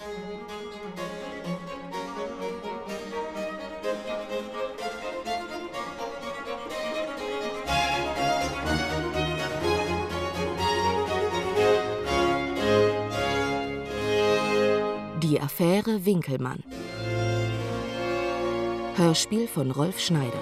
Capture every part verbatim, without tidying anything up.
Die Affäre Winkelmann. Hörspiel von Rolf Schneider.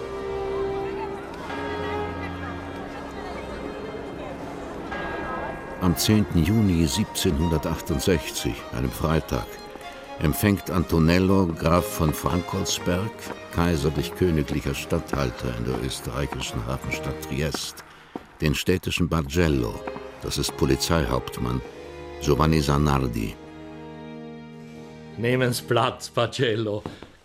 Am zehnten Juni siebzehnhundertachtundsechzig, einem Freitag, empfängt Antonello, Graf von Frankolsberg, kaiserlich-königlicher Statthalter in der österreichischen Hafenstadt Triest, den städtischen Bargello, das ist Polizeihauptmann, Giovanni Zanardi. Nehmen Sie Platz, Bargello.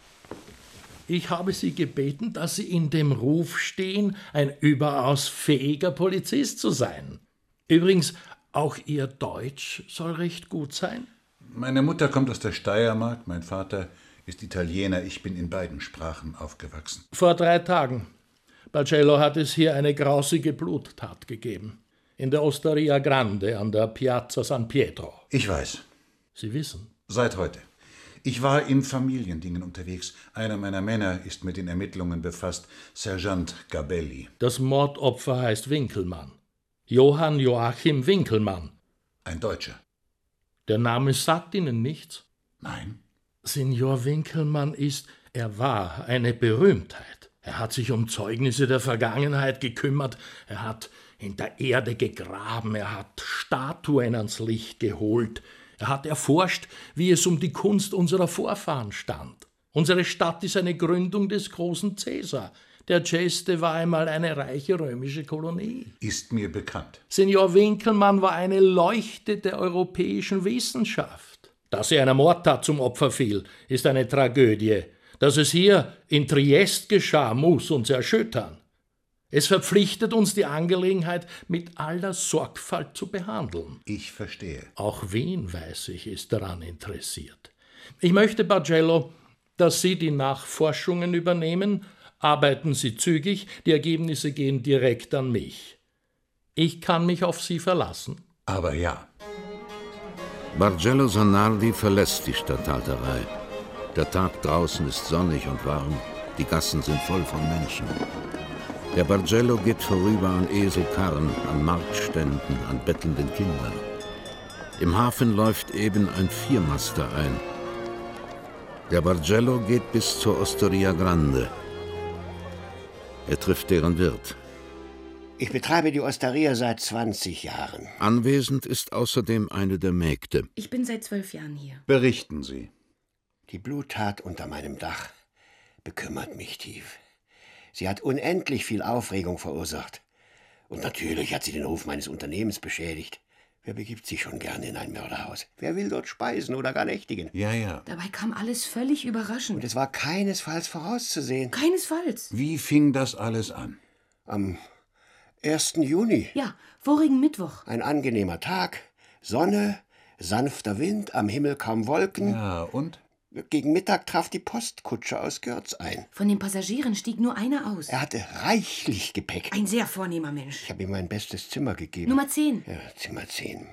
Ich habe Sie gebeten, dass Sie in dem Ruf stehen, ein überaus fähiger Polizist zu sein. Übrigens, auch Ihr Deutsch soll recht gut sein. Meine Mutter kommt aus der Steiermark, mein Vater ist Italiener. Ich bin in beiden Sprachen aufgewachsen. Vor drei Tagen, Bargello, hat es hier eine grausige Bluttat gegeben. In der Osteria Grande an der Piazza San Pietro. Ich weiß. Sie wissen? Seit heute. Ich war in Familiendingen unterwegs. Einer meiner Männer ist mit den Ermittlungen befasst, Sergeant Gabelli. Das Mordopfer heißt Winkelmann. Johann Joachim Winkelmann. Ein Deutscher. Der Name sagt Ihnen nichts? Nein. Signor Winkelmann ist, er war eine Berühmtheit. Er hat sich um Zeugnisse der Vergangenheit gekümmert, er hat in der Erde gegraben, er hat Statuen ans Licht geholt, er hat erforscht, wie es um die Kunst unserer Vorfahren stand. Unsere Stadt ist eine Gründung des großen Cäsar. Der Ceste war einmal eine reiche römische Kolonie. Ist mir bekannt. Signor Winkelmann war eine Leuchte der europäischen Wissenschaft. Dass er einer Mordtat zum Opfer fiel, ist eine Tragödie. Dass es hier in Triest geschah, muss uns erschüttern. Es verpflichtet uns, die Angelegenheit mit aller Sorgfalt zu behandeln. Ich verstehe. Auch Wien, weiß ich, ist daran interessiert. Ich möchte, Bargello, dass Sie die Nachforschungen übernehmen. Arbeiten Sie zügig, die Ergebnisse gehen direkt an mich. Ich kann mich auf Sie verlassen. Aber ja. Bargello Zanardi verlässt die Statthalterei. Der Tag draußen ist sonnig und warm, die Gassen sind voll von Menschen. Der Bargello geht vorüber an Eselkarren, an Marktständen, an bettelnden Kindern. Im Hafen läuft eben ein Viermaster ein. Der Bargello geht bis zur Osteria Grande. Er trifft deren Wirt. Ich betreibe die Osteria seit zwanzig Jahren. Anwesend ist außerdem eine der Mägde. Ich bin seit zwölf Jahren hier. Berichten Sie. Die Bluttat unter meinem Dach bekümmert mich tief. Sie hat unendlich viel Aufregung verursacht. Und natürlich hat sie den Ruf meines Unternehmens beschädigt. Wer begibt sich schon gerne in ein Mörderhaus? Wer will dort speisen oder gar nächtigen? Ja, ja. Dabei kam alles völlig überraschend. Und es war keinesfalls vorauszusehen. Keinesfalls. Wie fing das alles an? Am ersten Juni. Ja, vorigen Mittwoch. Ein angenehmer Tag, Sonne, sanfter Wind, am Himmel kaum Wolken. Ja, und? Gegen Mittag traf die Postkutsche aus Görz ein. Von den Passagieren stieg nur einer aus. Er hatte reichlich Gepäck. Ein sehr vornehmer Mensch. Ich habe ihm mein bestes Zimmer gegeben. Nummer zehn. Ja, Zimmer zehn.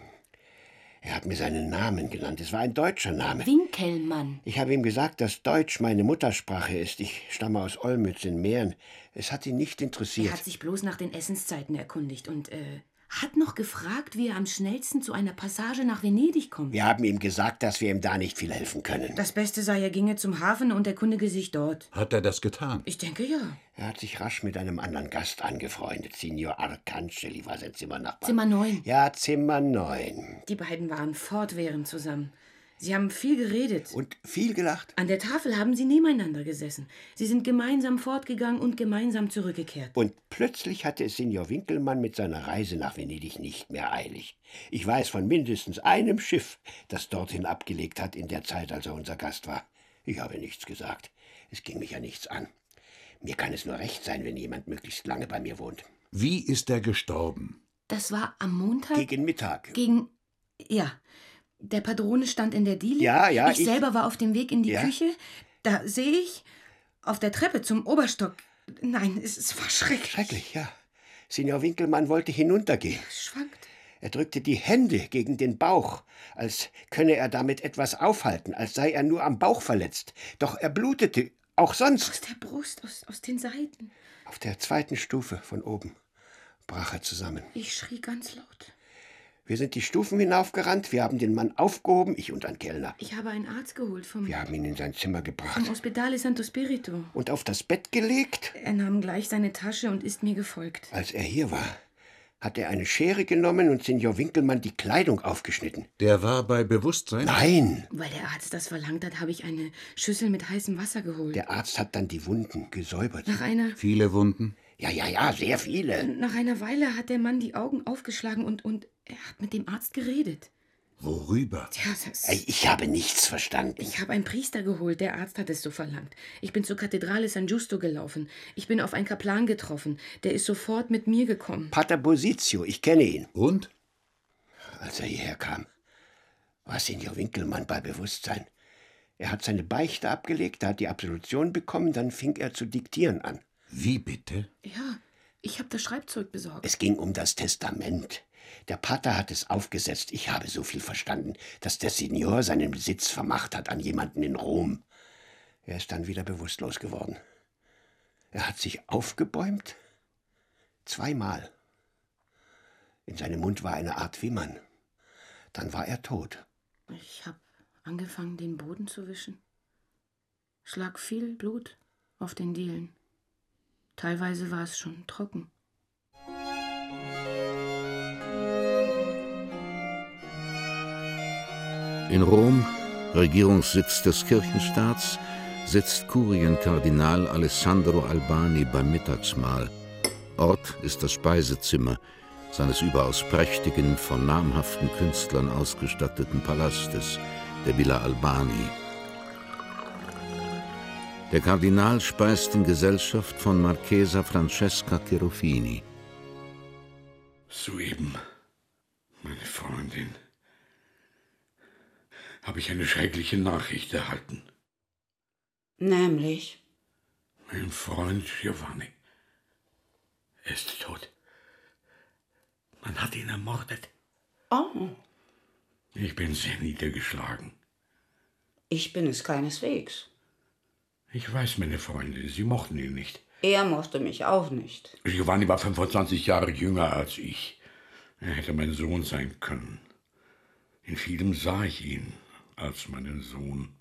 Er hat mir seinen Namen genannt. Es war ein deutscher Name. Winkelmann. Ich habe ihm gesagt, dass Deutsch meine Muttersprache ist. Ich stamme aus Olmütz in Mähren. Es hat ihn nicht interessiert. Er hat sich bloß nach den Essenszeiten erkundigt und, äh, hat noch gefragt, wie er am schnellsten zu einer Passage nach Venedig kommt. Wir haben ihm gesagt, dass wir ihm da nicht viel helfen können. Das Beste sei, er ginge zum Hafen und erkundige sich dort. Hat er das getan? Ich denke, ja. Er hat sich rasch mit einem anderen Gast angefreundet. Signor Arcangeli war sein Zimmernachbar. Zimmer neun. Ja, Zimmer neun. Die beiden waren fortwährend zusammen. Sie haben viel geredet. Und viel gelacht. An der Tafel haben sie nebeneinander gesessen. Sie sind gemeinsam fortgegangen und gemeinsam zurückgekehrt. Und plötzlich hatte es Signor Winkelmann mit seiner Reise nach Venedig nicht mehr eilig. Ich weiß von mindestens einem Schiff, das dorthin abgelegt hat in der Zeit, als er unser Gast war. Ich habe nichts gesagt. Es ging mich ja nichts an. Mir kann es nur recht sein, wenn jemand möglichst lange bei mir wohnt. Wie ist er gestorben? Das war am Montag? Gegen Mittag. Gegen... ja... Der Padrone stand in der Diele. Ja, ja, ich, ich selber war auf dem Weg in die ja? Küche. Da sehe ich auf der Treppe zum Oberstock. Nein, es, es war schrecklich. Schrecklich, ja. Signor Winkelmann wollte hinuntergehen. Es schwankt. Er drückte die Hände gegen den Bauch, als könne er damit etwas aufhalten, als sei er nur am Bauch verletzt. Doch er blutete, auch sonst. Aus der Brust, aus, aus den Seiten. Auf der zweiten Stufe von oben brach er zusammen. Ich schrie ganz laut. Wir sind die Stufen hinaufgerannt, wir haben den Mann aufgehoben, ich und ein Kellner. Ich habe einen Arzt geholt vom... Wir haben ihn in sein Zimmer gebracht. Vom Ospedale Santo Spirito. Und auf das Bett gelegt? Er nahm gleich seine Tasche und ist mir gefolgt. Als er hier war, hat er eine Schere genommen und Senior Winkelmann die Kleidung aufgeschnitten. Der war bei Bewusstsein? Nein! Weil der Arzt das verlangt hat, habe ich eine Schüssel mit heißem Wasser geholt. Der Arzt hat dann die Wunden gesäubert. Nach einer... Viele Wunden? Ja, ja, ja, sehr viele. Nach einer Weile hat der Mann die Augen aufgeschlagen und, und er hat mit dem Arzt geredet. Worüber? Tja, das... Ich habe nichts verstanden. Ich habe einen Priester geholt, der Arzt hat es so verlangt. Ich bin zur Kathedrale San Giusto gelaufen. Ich bin auf einen Kaplan getroffen. Der ist sofort mit mir gekommen. Pater Bosizio, ich kenne ihn. Und? Als er hierher kam, war Senior Winkelmann bei Bewusstsein. Er hat seine Beichte abgelegt, er hat die Absolution bekommen, dann fing er zu diktieren an. Wie bitte? Ja, ich habe das Schreibzeug besorgt. Es ging um das Testament. Der Pater hat es aufgesetzt. Ich habe so viel verstanden, dass der Senior seinen Besitz vermacht hat an jemanden in Rom. Er ist dann wieder bewusstlos geworden. Er hat sich aufgebäumt. Zweimal. In seinem Mund war eine Art Wimmern. Dann war er tot. Ich habe angefangen, den Boden zu wischen. Es lag viel Blut auf den Dielen. Teilweise war es schon trocken. In Rom, Regierungssitz des Kirchenstaats, sitzt Kurienkardinal Alessandro Albani beim Mittagsmahl. Ort ist das Speisezimmer seines überaus prächtigen, von namhaften Künstlern ausgestatteten Palastes, der Villa Albani. Der Kardinal speist in Gesellschaft von Marchesa Francesca Cherufini. Soeben, meine Freundin, habe ich eine schreckliche Nachricht erhalten. Nämlich? Mein Freund Giovanni, er ist tot. Man hat ihn ermordet. Oh. Ich bin sehr niedergeschlagen. Ich bin es keineswegs. Ich weiß, meine Freundin, Sie mochten ihn nicht. Er mochte mich auch nicht. Giovanni war fünfundzwanzig Jahre jünger als ich. Er hätte mein Sohn sein können. In vielem sah ich ihn als meinen Sohn.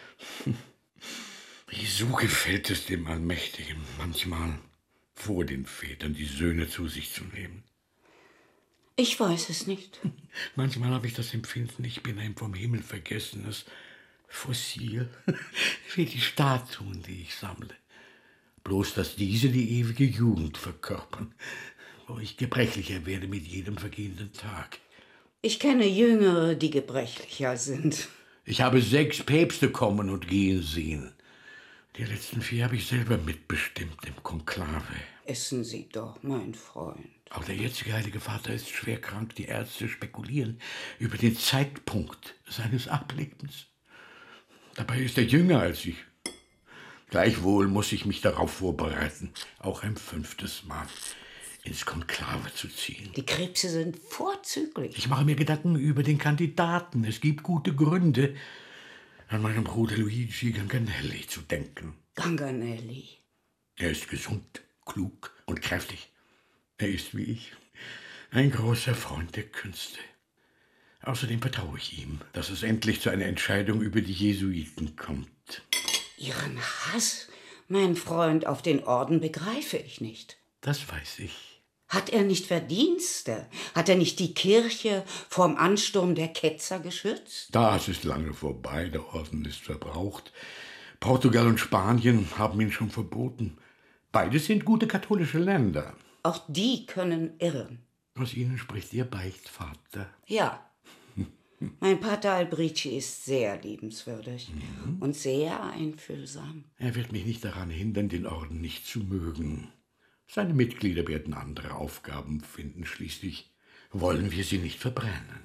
So gefällt es dem Allmächtigen, manchmal vor den Vätern die Söhne zu sich zu nehmen. Ich weiß es nicht. Manchmal habe ich das Empfinden, ich bin ein vom Himmel vergessenes Fossil, wie die Statuen, die ich sammle. Bloß, dass diese die ewige Jugend verkörpern, wo ich gebrechlicher werde mit jedem vergehenden Tag. Ich kenne Jüngere, die gebrechlicher sind. Ich habe sechs Päpste kommen und gehen sehen. Die letzten vier habe ich selber mitbestimmt im Konklave. Essen Sie doch, mein Freund. Auch der jetzige Heilige Vater ist schwer krank. Die Ärzte spekulieren über den Zeitpunkt seines Ablebens. Dabei ist er jünger als ich. Gleichwohl muss ich mich darauf vorbereiten, auch ein fünftes Mal ins Konklave zu ziehen. Die Krebse sind vorzüglich. Ich mache mir Gedanken über den Kandidaten. Es gibt gute Gründe, an meinen Bruder Luigi Ganganelli zu denken. Ganganelli? Er ist gesund, klug und kräftig. Er ist wie ich, ein großer Freund der Künste. Außerdem vertraue ich ihm, dass es endlich zu einer Entscheidung über die Jesuiten kommt. Ihren Hass, mein Freund, auf den Orden begreife ich nicht. Das weiß ich. Hat er nicht Verdienste? Hat er nicht die Kirche vorm Ansturm der Ketzer geschützt? Das ist lange vorbei, der Orden ist verbraucht. Portugal und Spanien haben ihn schon verboten. Beides sind gute katholische Länder. Auch die können irren. Aus ihnen spricht Ihr Beichtvater. Ja. Mein Pater Albrici ist sehr liebenswürdig mhm. und sehr einfühlsam. Er wird mich nicht daran hindern, den Orden nicht zu mögen. Seine Mitglieder werden andere Aufgaben finden. Schließlich wollen wir sie nicht verbrennen.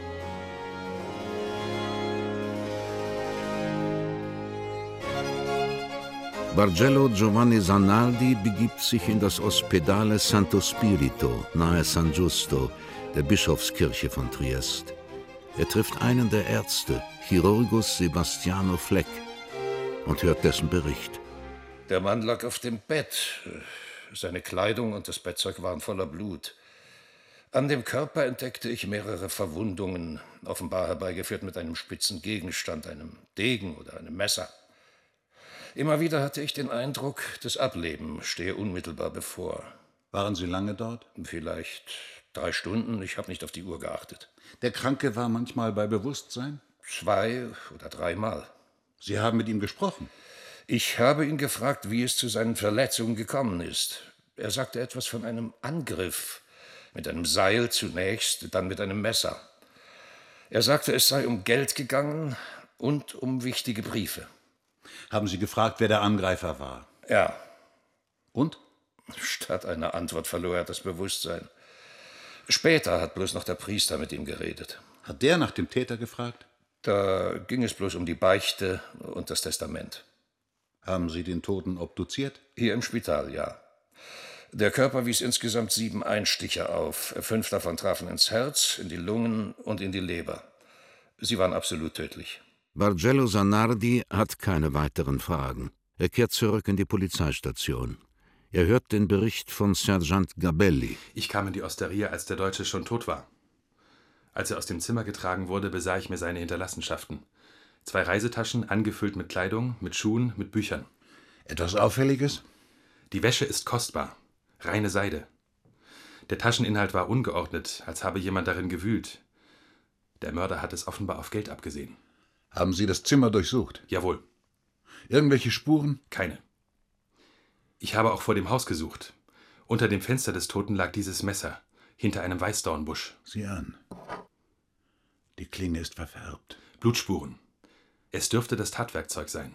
Bargello Giovanni Zanardi begibt sich in das Ospedale Santo Spirito nahe San Giusto, der Bischofskirche von Triest. Er trifft einen der Ärzte, Chirurgus Sebastiano Fleck, und hört dessen Bericht. Der Mann lag auf dem Bett. Seine Kleidung und das Bettzeug waren voller Blut. An dem Körper entdeckte ich mehrere Verwundungen, offenbar herbeigeführt mit einem spitzen Gegenstand, einem Degen oder einem Messer. Immer wieder hatte ich den Eindruck, das Ableben stehe unmittelbar bevor. Waren Sie lange dort? Vielleicht drei Stunden, ich habe nicht auf die Uhr geachtet. Der Kranke war manchmal bei Bewusstsein? Zwei oder dreimal. Sie haben mit ihm gesprochen? Ich habe ihn gefragt, wie es zu seinen Verletzungen gekommen ist. Er sagte etwas von einem Angriff. Mit einem Seil zunächst, dann mit einem Messer. Er sagte, es sei um Geld gegangen und um wichtige Briefe. Haben Sie gefragt, wer der Angreifer war? Ja. Und? Statt einer Antwort verlor er das Bewusstsein. Später hat bloß noch der Priester mit ihm geredet. Hat der nach dem Täter gefragt? Da ging es bloß um die Beichte und das Testament. Haben Sie den Toten obduziert? Hier im Spital, ja. Der Körper wies insgesamt sieben Einstiche auf. Fünf davon trafen ins Herz, in die Lungen und in die Leber. Sie waren absolut tödlich. Bargello Zanardi hat keine weiteren Fragen. Er kehrt zurück in die Polizeistation. Er hört den Bericht von Sergeant Gabelli. Ich kam in die Osteria, als der Deutsche schon tot war. Als er aus dem Zimmer getragen wurde, besah ich mir seine Hinterlassenschaften. Zwei Reisetaschen, angefüllt mit Kleidung, mit Schuhen, mit Büchern. Etwas Auffälliges? Die Wäsche ist kostbar. Reine Seide. Der Tascheninhalt war ungeordnet, als habe jemand darin gewühlt. Der Mörder hat es offenbar auf Geld abgesehen. Haben Sie das Zimmer durchsucht? Jawohl. Irgendwelche Spuren? Keine. Ich habe auch vor dem Haus gesucht. Unter dem Fenster des Toten lag dieses Messer, hinter einem Weißdornbusch. Sieh an. Die Klinge ist verfärbt. Blutspuren. Es dürfte das Tatwerkzeug sein.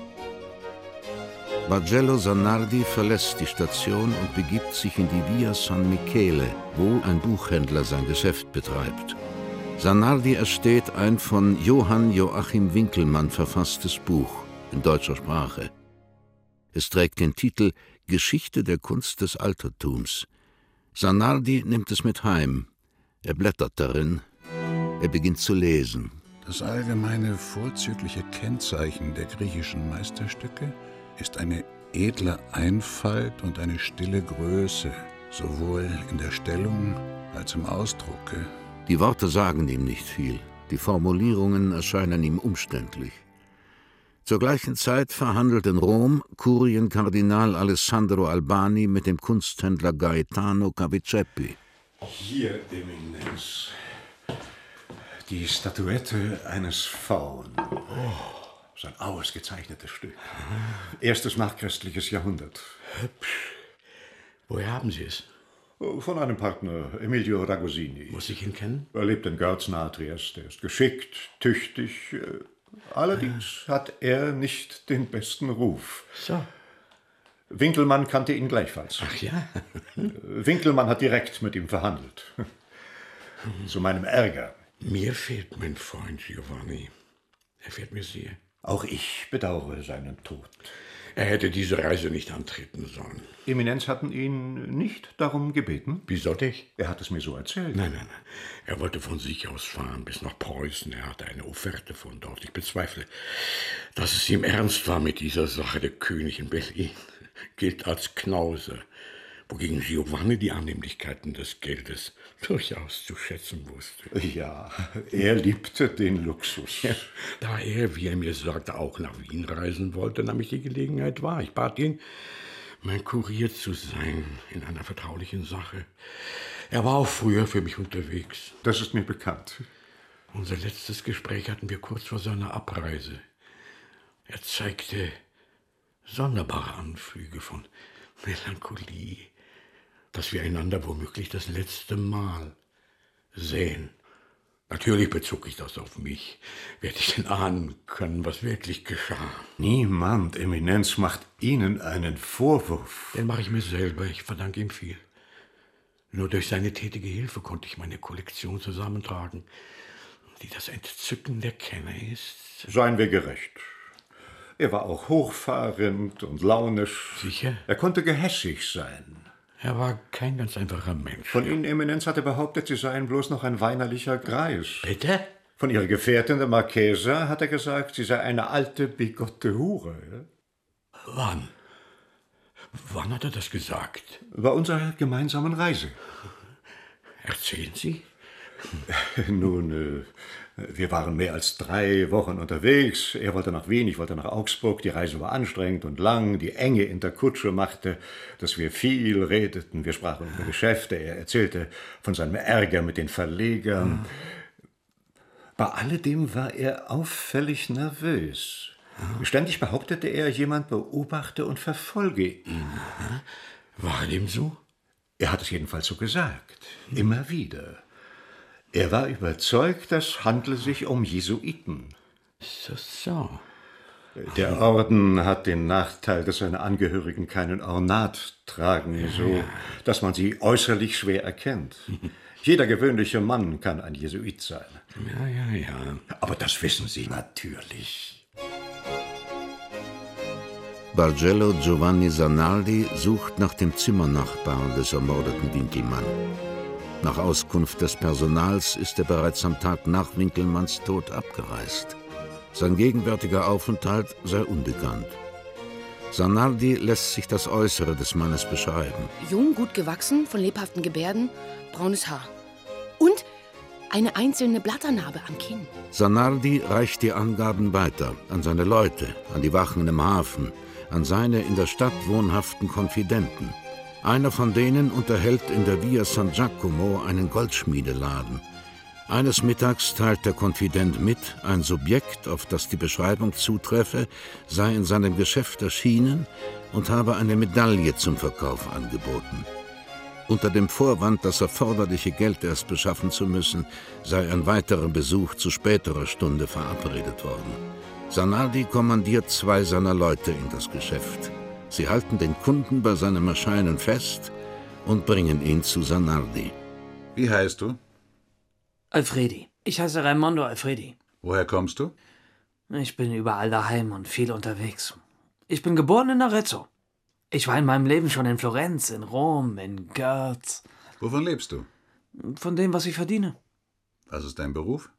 Bargello Zanardi verlässt die Station und begibt sich in die Via San Michele, wo ein Buchhändler sein Geschäft betreibt. Zanardi ersteht ein von Johann Joachim Winckelmann verfasstes Buch in deutscher Sprache. Es trägt den Titel »Geschichte der Kunst des Altertums«. Zanardi nimmt es mit heim. Er blättert darin. Er beginnt zu lesen. Das allgemeine vorzügliche Kennzeichen der griechischen Meisterstücke ist eine edle Einfalt und eine stille Größe, sowohl in der Stellung als im Ausdrucke. Die Worte sagen ihm nicht viel. Die Formulierungen erscheinen ihm umständlich. Zur gleichen Zeit verhandelt in Rom Kurienkardinal Alessandro Albani mit dem Kunsthändler Gaetano Caviceppi. Hier, Eminenz. Die Statuette eines Phauen. Oh. So ein ausgezeichnetes Stück. Erstes nachchristliches Jahrhundert. Hübsch. Woher haben Sie es? Von einem Partner, Emilio Ragosini. Muss ich ihn kennen? Er lebt in Görz nahe Triest. Er ist geschickt, tüchtig. Allerdings hat er nicht den besten Ruf. So. Winckelmann kannte ihn gleichfalls. Ach ja? Winckelmann hat direkt mit ihm verhandelt. Zu meinem Ärger. Mir fehlt mein Freund Giovanni. Er fehlt mir sehr. Auch ich bedauere seinen Tod. Er hätte diese Reise nicht antreten sollen. Eminenz hatten ihn nicht darum gebeten? Wie sollte ich? Er hat es mir so erzählt. Nein, nein, nein. Er wollte von sich aus fahren bis nach Preußen. Er hatte eine Offerte von dort. Ich bezweifle, dass es ihm ernst war mit dieser Sache. Der König in Berlin gilt als Knause, wogegen Giovanni die Annehmlichkeiten des Geldes durchaus zu schätzen wusste. Ja, er liebte den Luxus. Ja, da er, wie er mir sagte, auch nach Wien reisen wollte, nahm ich die Gelegenheit wahr. Ich bat ihn, mein Kurier zu sein in einer vertraulichen Sache. Er war auch früher für mich unterwegs. Das ist mir bekannt. Unser letztes Gespräch hatten wir kurz vor seiner Abreise. Er zeigte sonderbare Anflüge von Melancholie, dass wir einander womöglich das letzte Mal sehen. Natürlich bezog ich das auf mich. Wer hätte ich denn ahnen können, was wirklich geschah? Niemand, Eminenz, macht Ihnen einen Vorwurf. Den mache ich mir selber. Ich verdanke ihm viel. Nur durch seine tätige Hilfe konnte ich meine Kollektion zusammentragen, die das Entzücken der Kenner ist. Seien wir gerecht. Er war auch hochfahrend und launisch. Sicher? Er konnte gehässig sein. Er war kein ganz einfacher Mensch. Von Ihnen, Eminenz, hatte behauptet, Sie seien bloß noch ein weinerlicher Greis. Bitte? Von Ihrer Gefährtin, der Marchesa, hat er gesagt, sie sei eine alte, bigotte Hure. Wann? Wann hat er das gesagt? Bei unserer gemeinsamen Reise. Erzählen Sie? Nun, äh, wir waren mehr als drei Wochen unterwegs. Er wollte nach Wien, ich wollte nach Augsburg. Die Reise war anstrengend und lang. Die Enge in der Kutsche machte, dass wir viel redeten. Wir sprachen über Geschäfte. Er erzählte von seinem Ärger mit den Verlegern. Hm. Bei alledem war er auffällig nervös. Hm. Ständig behauptete er, jemand beobachte und verfolge ihn. War dem so? Er hat es jedenfalls so gesagt. Hm. Immer wieder. Er war überzeugt, es handle sich um Jesuiten. So, so. Der Orden hat den Nachteil, dass seine Angehörigen keinen Ornat tragen, so dass man sie äußerlich schwer erkennt. Jeder gewöhnliche Mann kann ein Jesuit sein. Ja, ja, ja. Aber das wissen Sie natürlich. Bargello Giovanni Zanardi sucht nach dem Zimmernachbarn des ermordeten Winkelmann. Nach Auskunft des Personals ist er bereits am Tag nach Winkelmanns Tod abgereist. Sein gegenwärtiger Aufenthalt sei unbekannt. Zanardi lässt sich das Äußere des Mannes beschreiben. Jung, gut gewachsen, von lebhaften Gebärden, braunes Haar. Und eine einzelne Blatternarbe am Kinn. Zanardi reicht die Angaben weiter an seine Leute, an die Wachen im Hafen, an seine in der Stadt wohnhaften Konfidenten. Einer von denen unterhält in der Via San Giacomo einen Goldschmiedeladen. Eines Mittags teilt der Konfident mit, ein Subjekt, auf das die Beschreibung zutreffe, sei in seinem Geschäft erschienen und habe eine Medaille zum Verkauf angeboten. Unter dem Vorwand, das erforderliche Geld erst beschaffen zu müssen, sei ein weiterer Besuch zu späterer Stunde verabredet worden. Zanardi kommandiert zwei seiner Leute in das Geschäft. Sie halten den Kunden bei seinem Erscheinen fest und bringen ihn zu Zanardi. Wie heißt du? Alfredi. Ich heiße Raimondo Alfredi. Woher kommst du? Ich bin überall daheim und viel unterwegs. Ich bin geboren in Arezzo. Ich war in meinem Leben schon in Florenz, in Rom, in Görz. Wovon lebst du? Von dem, was ich verdiene. Was ist dein Beruf?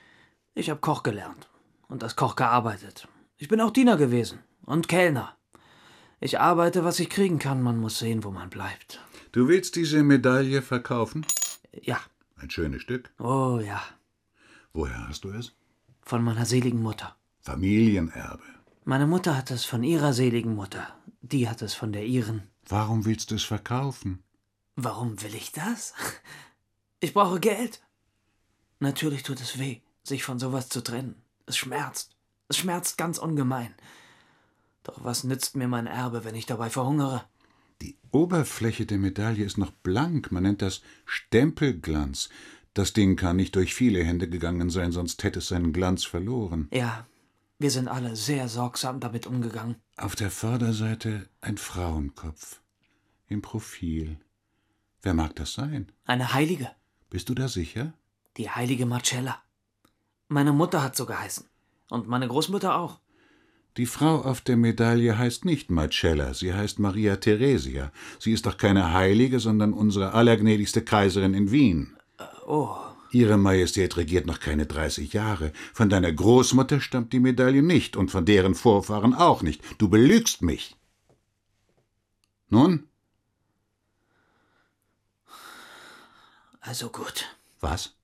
Ich habe Koch gelernt und als Koch gearbeitet. Ich bin auch Diener gewesen und Kellner. Ich arbeite, was ich kriegen kann. Man muss sehen, wo man bleibt. Du willst diese Medaille verkaufen? Ja. Ein schönes Stück? Oh ja. Woher hast du es? Von meiner seligen Mutter. Familienerbe. Meine Mutter hat es von ihrer seligen Mutter. Die hat es von der ihren. Warum willst du es verkaufen? Warum will ich das? Ich brauche Geld. Natürlich tut es weh, sich von sowas zu trennen. Es schmerzt. Es schmerzt ganz ungemein. Doch was nützt mir mein Erbe, wenn ich dabei verhungere? Die Oberfläche der Medaille ist noch blank. Man nennt das Stempelglanz. Das Ding kann nicht durch viele Hände gegangen sein, sonst hätte es seinen Glanz verloren. Ja, wir sind alle sehr sorgsam damit umgegangen. Auf der Vorderseite ein Frauenkopf. Im Profil. Wer mag das sein? Eine Heilige. Bist du da sicher? Die heilige Marcella. Meine Mutter hat so geheißen. Und meine Großmutter auch. Die Frau auf der Medaille heißt nicht Marcella, sie heißt Maria Theresia. Sie ist doch keine Heilige, sondern unsere allergnädigste Kaiserin in Wien. Oh. Ihre Majestät regiert noch keine dreißig Jahre. Von deiner Großmutter stammt die Medaille nicht und von deren Vorfahren auch nicht. Du belügst mich. Nun? Also gut. Was?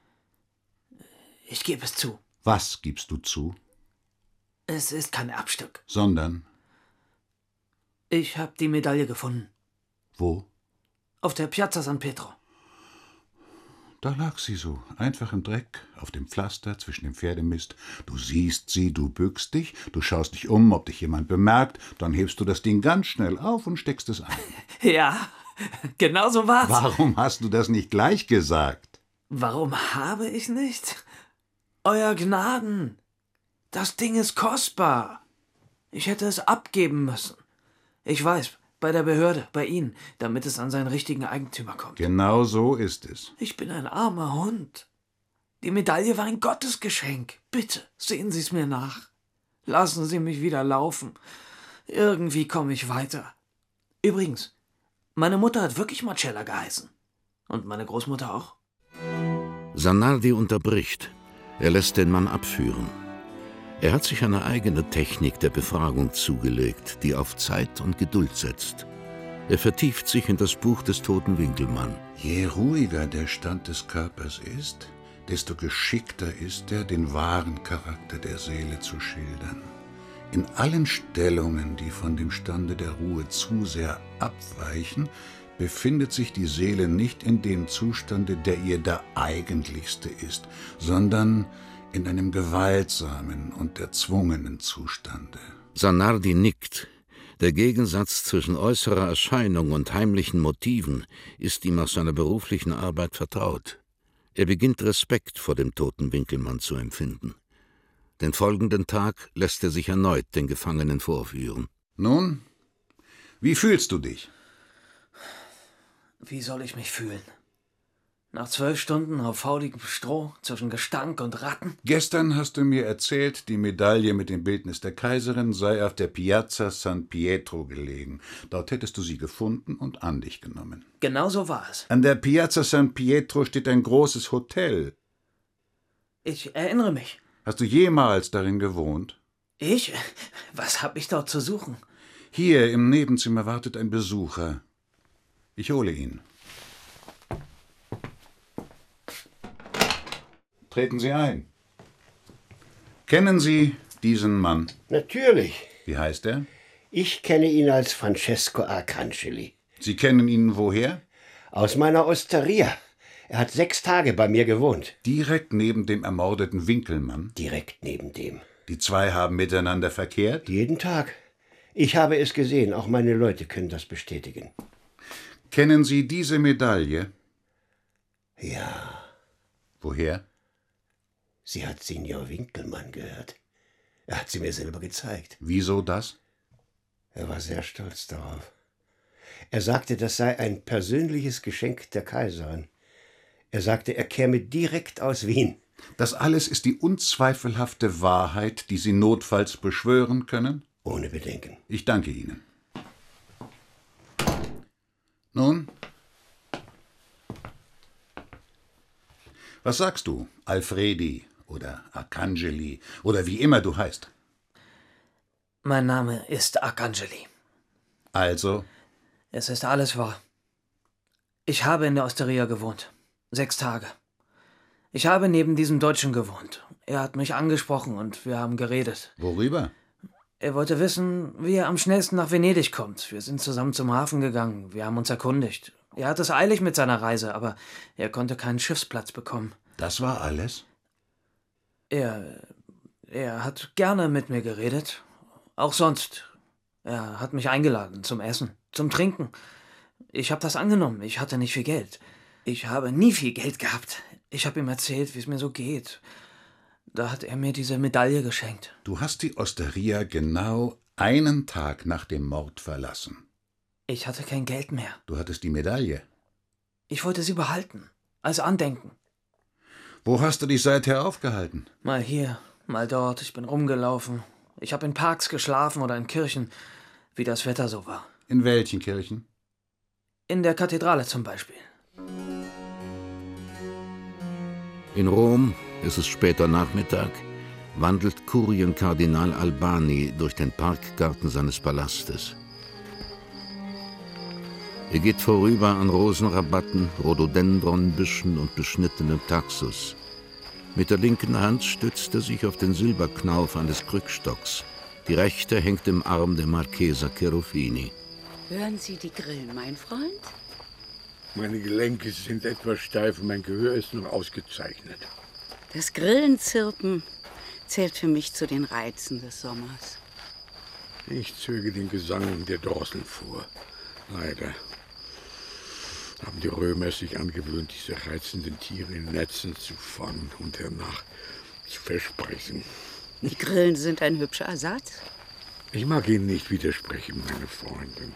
Ich gebe es zu. Was gibst du zu? Es ist kein Erbstück. Sondern? Ich habe die Medaille gefunden. Wo? Auf der Piazza San Pietro. Da lag sie so, einfach im Dreck, auf dem Pflaster zwischen dem Pferdemist. Du siehst sie, du bückst dich, du schaust dich um, ob dich jemand bemerkt, dann hebst du das Ding ganz schnell auf und steckst es ein. Ja, genau so war's. Warum hast du das nicht gleich gesagt? Warum habe ich nicht? Euer Gnaden, das Ding ist kostbar. Ich hätte es abgeben müssen. Ich weiß, bei der Behörde, bei Ihnen, damit es an seinen richtigen Eigentümer kommt. Genau so ist es. Ich bin ein armer Hund. Die Medaille war ein Gottesgeschenk. Bitte, sehen Sie es mir nach. Lassen Sie mich wieder laufen. Irgendwie komme ich weiter. Übrigens, Meine Mutter hat wirklich Marcella geheißen. Und meine Großmutter auch. Zanardi unterbricht. Er lässt den Mann abführen. Er hat sich eine eigene Technik der Befragung zugelegt, die auf Zeit und Geduld setzt. Er vertieft sich in das Buch des toten Winkelmann. Je ruhiger der Stand des Körpers ist, desto geschickter ist er, den wahren Charakter der Seele zu schildern. In allen Stellungen, die von dem Stande der Ruhe zu sehr abweichen, befindet sich die Seele nicht in dem Zustande, der ihr der eigentlichste ist, sondern in einem gewaltsamen und erzwungenen Zustande. Zanardi nickt. Der Gegensatz zwischen äußerer Erscheinung und heimlichen Motiven ist ihm aus seiner beruflichen Arbeit vertraut. Er beginnt Respekt vor dem toten Winkelmann zu empfinden. Den folgenden Tag lässt er sich erneut den Gefangenen vorführen. Nun, wie fühlst du dich? Wie soll ich mich fühlen? Nach zwölf Stunden auf fauligem Stroh zwischen Gestank und Ratten? Gestern hast du mir erzählt, die Medaille mit dem Bildnis der Kaiserin sei auf der Piazza San Pietro gelegen. Dort hättest du sie gefunden und an dich genommen. Genau so war es. An der Piazza San Pietro steht ein großes Hotel. Ich erinnere mich. Hast du jemals darin gewohnt? Ich? Was hab ich dort zu suchen? Hier im Nebenzimmer wartet ein Besucher. Ich hole ihn. Treten Sie ein. Kennen Sie diesen Mann? Natürlich. Wie heißt er? Ich kenne ihn als Francesco Arcangeli. Sie kennen ihn woher? Aus meiner Osteria. Er hat sechs Tage bei mir gewohnt. Direkt neben dem ermordeten Winkelmann? Direkt neben dem. Die zwei haben miteinander verkehrt? Jeden Tag. Ich habe es gesehen, auch meine Leute können das bestätigen. Kennen Sie diese Medaille? Ja. Woher? Sie hat Signor Winkelmann gehört. Er hat sie mir selber gezeigt. Wieso das? Er war sehr stolz darauf. Er sagte, das sei ein persönliches Geschenk der Kaiserin. Er sagte, er käme direkt aus Wien. Das alles ist die unzweifelhafte Wahrheit, die Sie notfalls beschwören können? Ohne Bedenken. Ich danke Ihnen. Nun? Was sagst du, Alfredi oder Arcangeli oder wie immer du heißt? Mein Name ist Arcangeli. Also? Es ist alles wahr. Ich habe in der Osteria gewohnt. Sechs Tage. Ich habe neben diesem Deutschen gewohnt. Er hat mich angesprochen und wir haben geredet. Worüber? Er wollte wissen, wie er am schnellsten nach Venedig kommt. Wir sind zusammen zum Hafen gegangen. Wir haben uns erkundigt. Er hat es eilig mit seiner Reise, aber er konnte keinen Schiffsplatz bekommen. Das war alles? Er... er hat gerne mit mir geredet. Auch sonst. Er hat mich eingeladen zum Essen, zum Trinken. Ich habe das angenommen. Ich hatte nicht viel Geld. Ich habe nie viel Geld gehabt. Ich habe ihm erzählt, wie es mir so geht. Da hat er mir diese Medaille geschenkt. Du hast die Osteria genau einen Tag nach dem Mord verlassen. Ich hatte kein Geld mehr. Du hattest die Medaille. Ich wollte sie behalten, als Andenken. Wo hast du dich seither aufgehalten? Mal hier, mal dort. Ich bin rumgelaufen. Ich habe in Parks geschlafen oder in Kirchen, wie das Wetter so war. In welchen Kirchen? In der Kathedrale zum Beispiel. In Rom, es ist später Nachmittag, wandelt Kurienkardinal Albani durch den Parkgarten seines Palastes. Er geht vorüber an Rosenrabatten, Rhododendronbüschen und beschnittenem Taxus. Mit der linken Hand stützt er sich auf den Silberknauf eines Krückstocks. Die rechte hängt im Arm der Marchesa Cherufini. Hören Sie die Grillen, mein Freund? Meine Gelenke sind etwas steif und mein Gehör ist noch ausgezeichnet. Das Grillenzirpen zählt für mich zu den Reizen des Sommers. Ich zöge den Gesang der Drosseln vor. Leider haben die Römer es sich angewöhnt, diese reizenden Tiere in Netzen zu fangen und hernach zu versprechen. Die Grillen sind ein hübscher Ersatz. Ich mag Ihnen nicht widersprechen, meine Freundin.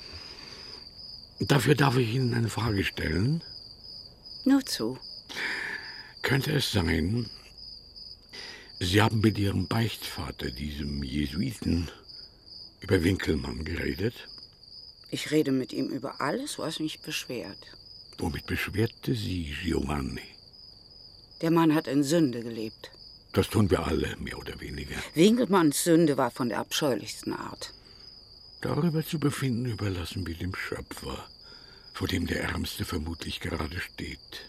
Dafür darf ich Ihnen eine Frage stellen. Nur zu. Könnte es sein, Sie haben mit Ihrem Beichtvater, diesem Jesuiten, über Winkelmann geredet? Ich rede mit ihm über alles, was mich beschwert. Womit beschwerte Sie, Giovanni? Der Mann hat in Sünde gelebt. Das tun wir alle, mehr oder weniger. Winkelmanns Sünde war von der abscheulichsten Art. Darüber zu befinden, überlassen wir dem Schöpfer, vor dem der Ärmste vermutlich gerade steht.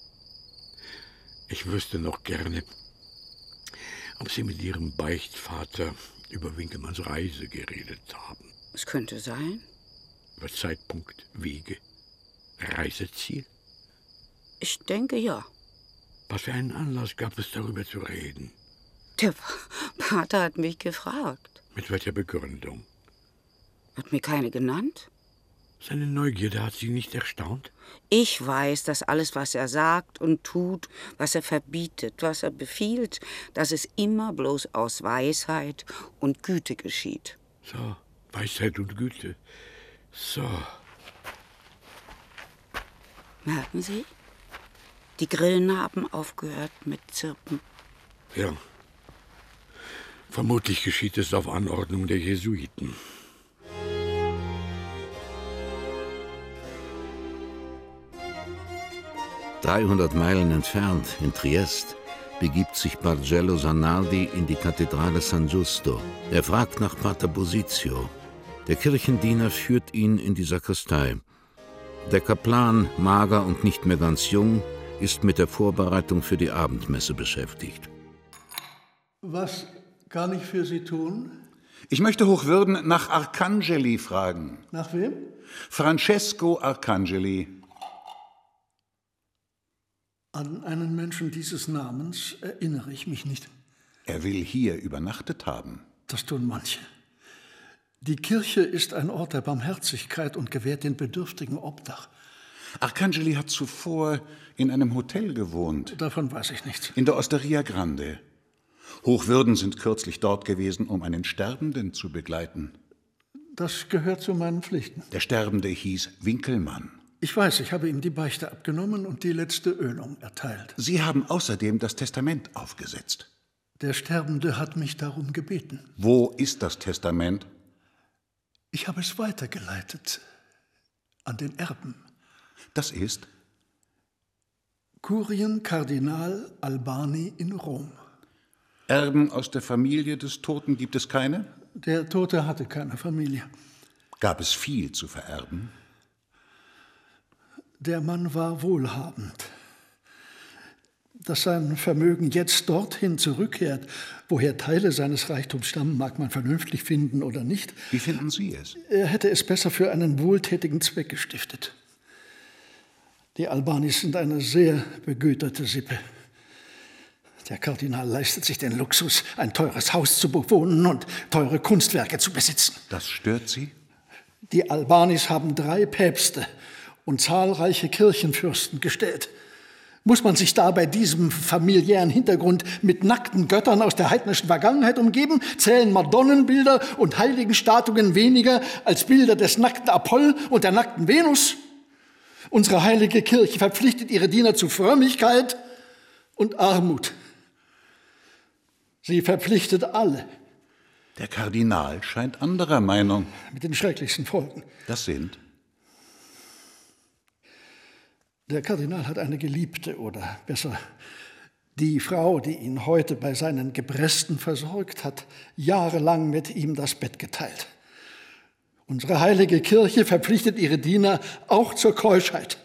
Ich wüsste noch gerne, ob Sie mit Ihrem Beichtvater über Winkelmanns Reise geredet haben. Es könnte sein. Über Zeitpunkt, Wege, Reiseziel? Ich denke, ja. Was für einen Anlass gab es, darüber zu reden? Der Pater hat mich gefragt. Mit welcher Begründung? Hat mir keine genannt. Seine Neugierde hat Sie nicht erstaunt? Ich weiß, dass alles, was er sagt und tut, was er verbietet, was er befiehlt, dass es immer bloß aus Weisheit und Güte geschieht. So, Weisheit und Güte. So. Merken Sie? Die Grillen haben aufgehört mit Zirpen. Ja. Vermutlich geschieht es auf Anordnung der Jesuiten. dreihundert Meilen entfernt, in Triest, begibt sich Bargello Zanardi in die Kathedrale San Giusto. Er fragt nach Pater Bosizio. Der Kirchendiener führt ihn in die Sakristei. Der Kaplan, mager und nicht mehr ganz jung, ist mit der Vorbereitung für die Abendmesse beschäftigt. Was kann ich für Sie tun? Ich möchte Hochwürden nach Arcangeli fragen. Nach wem? Francesco Arcangeli. An einen Menschen dieses Namens erinnere ich mich nicht. Er will hier übernachtet haben. Das tun manche. Die Kirche ist ein Ort der Barmherzigkeit und gewährt den Bedürftigen Obdach. Arcangeli hat zuvor in einem Hotel gewohnt. Davon weiß ich nichts. In der Osteria Grande. Hochwürden sind kürzlich dort gewesen, um einen Sterbenden zu begleiten. Das gehört zu meinen Pflichten. Der Sterbende hieß Winkelmann. Ich weiß, ich habe ihm die Beichte abgenommen und die letzte Ölung erteilt. Sie haben außerdem das Testament aufgesetzt. Der Sterbende hat mich darum gebeten. Wo ist das Testament? Ich habe es weitergeleitet an den Erben. Das ist? Kurienkardinal Albani in Rom. Erben aus der Familie des Toten gibt es keine? Der Tote hatte keine Familie. Gab es viel zu vererben? Der Mann war wohlhabend. Dass sein Vermögen jetzt dorthin zurückkehrt, woher Teile seines Reichtums stammen, mag man vernünftig finden oder nicht. Wie finden Sie es? Er hätte es besser für einen wohltätigen Zweck gestiftet. Die Albanis sind eine sehr begüterte Sippe. Der Kardinal leistet sich den Luxus, ein teures Haus zu bewohnen und teure Kunstwerke zu besitzen. Das stört Sie? Die Albanis haben drei Päpste und zahlreiche Kirchenfürsten gestellt. Muss man sich da bei diesem familiären Hintergrund mit nackten Göttern aus der heidnischen Vergangenheit umgeben? Zählen Madonnenbilder und Heiligenstatuen weniger als Bilder des nackten Apoll und der nackten Venus? Unsere heilige Kirche verpflichtet ihre Diener zu Frömmigkeit und Armut. Sie verpflichtet alle. Der Kardinal scheint anderer Meinung. Mit den schrecklichsten Folgen. Das sind? Der Kardinal hat eine Geliebte, oder besser die Frau, die ihn heute bei seinen Gebresten versorgt hat, jahrelang mit ihm das Bett geteilt. Unsere heilige Kirche verpflichtet ihre Diener auch zur Keuschheit.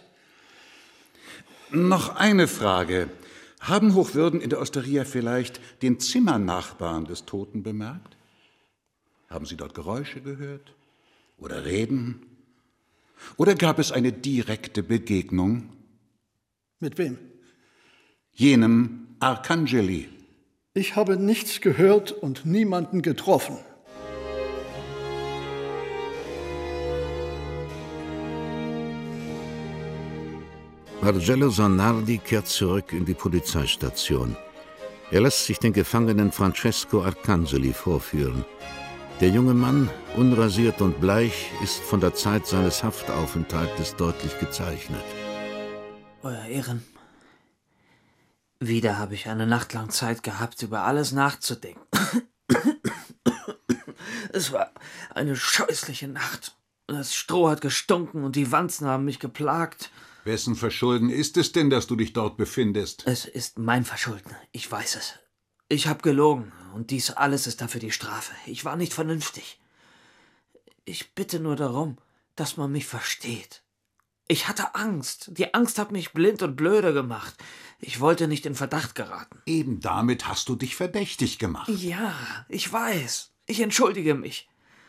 Noch eine Frage. Haben Hochwürden in der Osteria vielleicht den Zimmernachbarn des Toten bemerkt? Haben Sie dort Geräusche gehört? Oder Reden? Oder gab es eine direkte Begegnung? Mit wem? Jenem Arcangeli. Ich habe nichts gehört und niemanden getroffen. Bargello Zanardi kehrt zurück in die Polizeistation. Er lässt sich den Gefangenen Francesco Arcangeli vorführen. Der junge Mann, unrasiert und bleich, ist von der Zeit seines Haftaufenthaltes deutlich gezeichnet. Euer Ehren, wieder habe ich eine Nacht lang Zeit gehabt, über alles nachzudenken. Es war eine scheußliche Nacht. Das Stroh hat gestunken und die Wanzen haben mich geplagt. Wessen Verschulden ist es denn, dass du dich dort befindest? Es ist mein Verschulden, ich weiß es. Ich habe gelogen und dies alles ist dafür die Strafe. Ich war nicht vernünftig. Ich bitte nur darum, dass man mich versteht. Ich hatte Angst. Die Angst hat mich blind und blöde gemacht. Ich wollte nicht in Verdacht geraten. Eben damit hast du dich verdächtig gemacht. Ja, ich weiß. Ich entschuldige mich.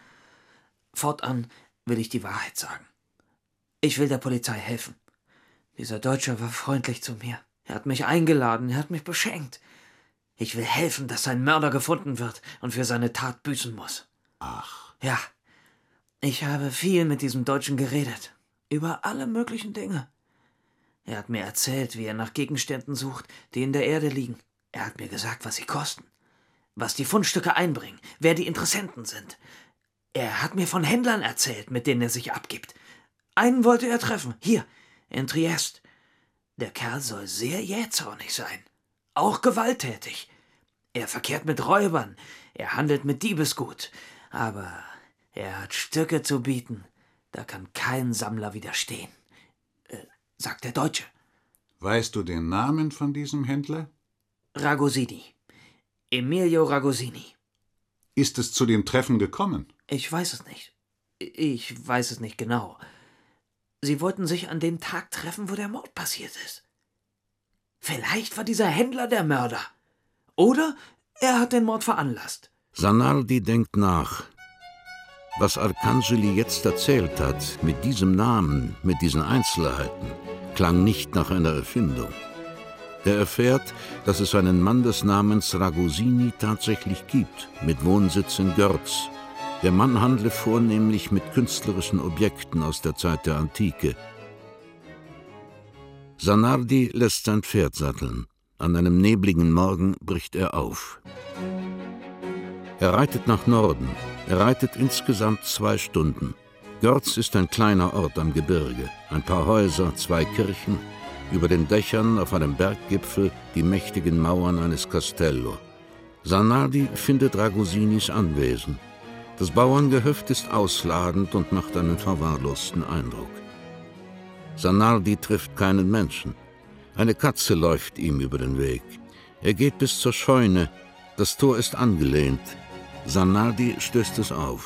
Fortan will ich die Wahrheit sagen. Ich will der Polizei helfen. Dieser Deutsche war freundlich zu mir. Er hat mich eingeladen, er hat mich beschenkt. Ich will helfen, dass sein Mörder gefunden wird und für seine Tat büßen muss. Ach. Ja, ich habe viel mit diesem Deutschen geredet. Über alle möglichen Dinge. Er hat mir erzählt, wie er nach Gegenständen sucht, die in der Erde liegen. Er hat mir gesagt, was sie kosten, was die Fundstücke einbringen, wer die Interessenten sind. Er hat mir von Händlern erzählt, mit denen er sich abgibt. Einen wollte er treffen, hier, in Triest. Der Kerl soll sehr jähzornig sein, auch gewalttätig. Er verkehrt mit Räubern, er handelt mit Diebesgut, aber er hat Stücke zu bieten, da kann kein Sammler widerstehen, äh, sagt der Deutsche. Weißt du den Namen von diesem Händler? Ragosini. Emilio Ragosini. Ist es zu dem Treffen gekommen? Ich weiß es nicht. Ich weiß es nicht genau. Sie wollten sich an dem Tag treffen, wo der Mord passiert ist. Vielleicht war dieser Händler der Mörder. Oder er hat den Mord veranlasst. Zanardi denkt nach. Was Arcangeli jetzt erzählt hat, mit diesem Namen, mit diesen Einzelheiten, klang nicht nach einer Erfindung. Er erfährt, dass es einen Mann des Namens Ragosini tatsächlich gibt, mit Wohnsitz in Görz. Der Mann handle vornehmlich mit künstlerischen Objekten aus der Zeit der Antike. Zanardi lässt sein Pferd satteln. An einem nebligen Morgen bricht er auf. Er reitet nach Norden. Er reitet insgesamt zwei Stunden. Görz ist ein kleiner Ort am Gebirge. Ein paar Häuser, zwei Kirchen. Über den Dächern auf einem Berggipfel die mächtigen Mauern eines Castello. Zanardi findet Ragosinis Anwesen. Das Bauerngehöft ist ausladend und macht einen verwahrlosten Eindruck. Zanardi trifft keinen Menschen. Eine Katze läuft ihm über den Weg. Er geht bis zur Scheune. Das Tor ist angelehnt. Zanardi stößt es auf.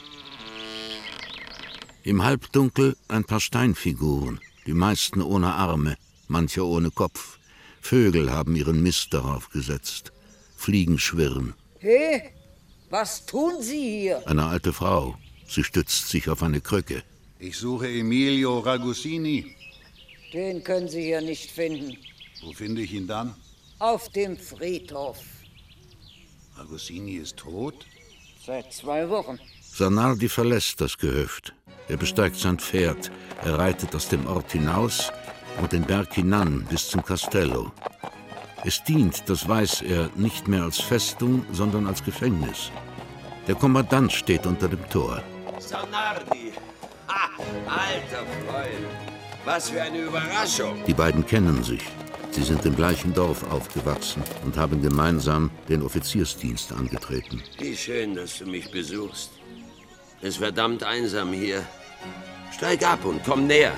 Im Halbdunkel ein paar Steinfiguren, die meisten ohne Arme, manche ohne Kopf. Vögel haben ihren Mist darauf gesetzt. Fliegen schwirren. Hey, was tun Sie hier? Eine alte Frau. Sie stützt sich auf eine Krücke. Ich suche Emilio Ragosini. Den können Sie hier nicht finden. Wo finde ich ihn dann? Auf dem Friedhof. Ragosini ist tot? Seit zwei Wochen. Zanardi verlässt das Gehöft. Er besteigt sein Pferd. Er reitet aus dem Ort hinaus und den Berg hinan bis zum Castello. Es dient, das weiß er, nicht mehr als Festung, sondern als Gefängnis. Der Kommandant steht unter dem Tor. Zanardi! Ha! Alter Freund! Was für eine Überraschung! Die beiden kennen sich. Sie sind im gleichen Dorf aufgewachsen und haben gemeinsam den Offiziersdienst angetreten. Wie schön, dass du mich besuchst. Es ist verdammt einsam hier. Steig ab und komm näher.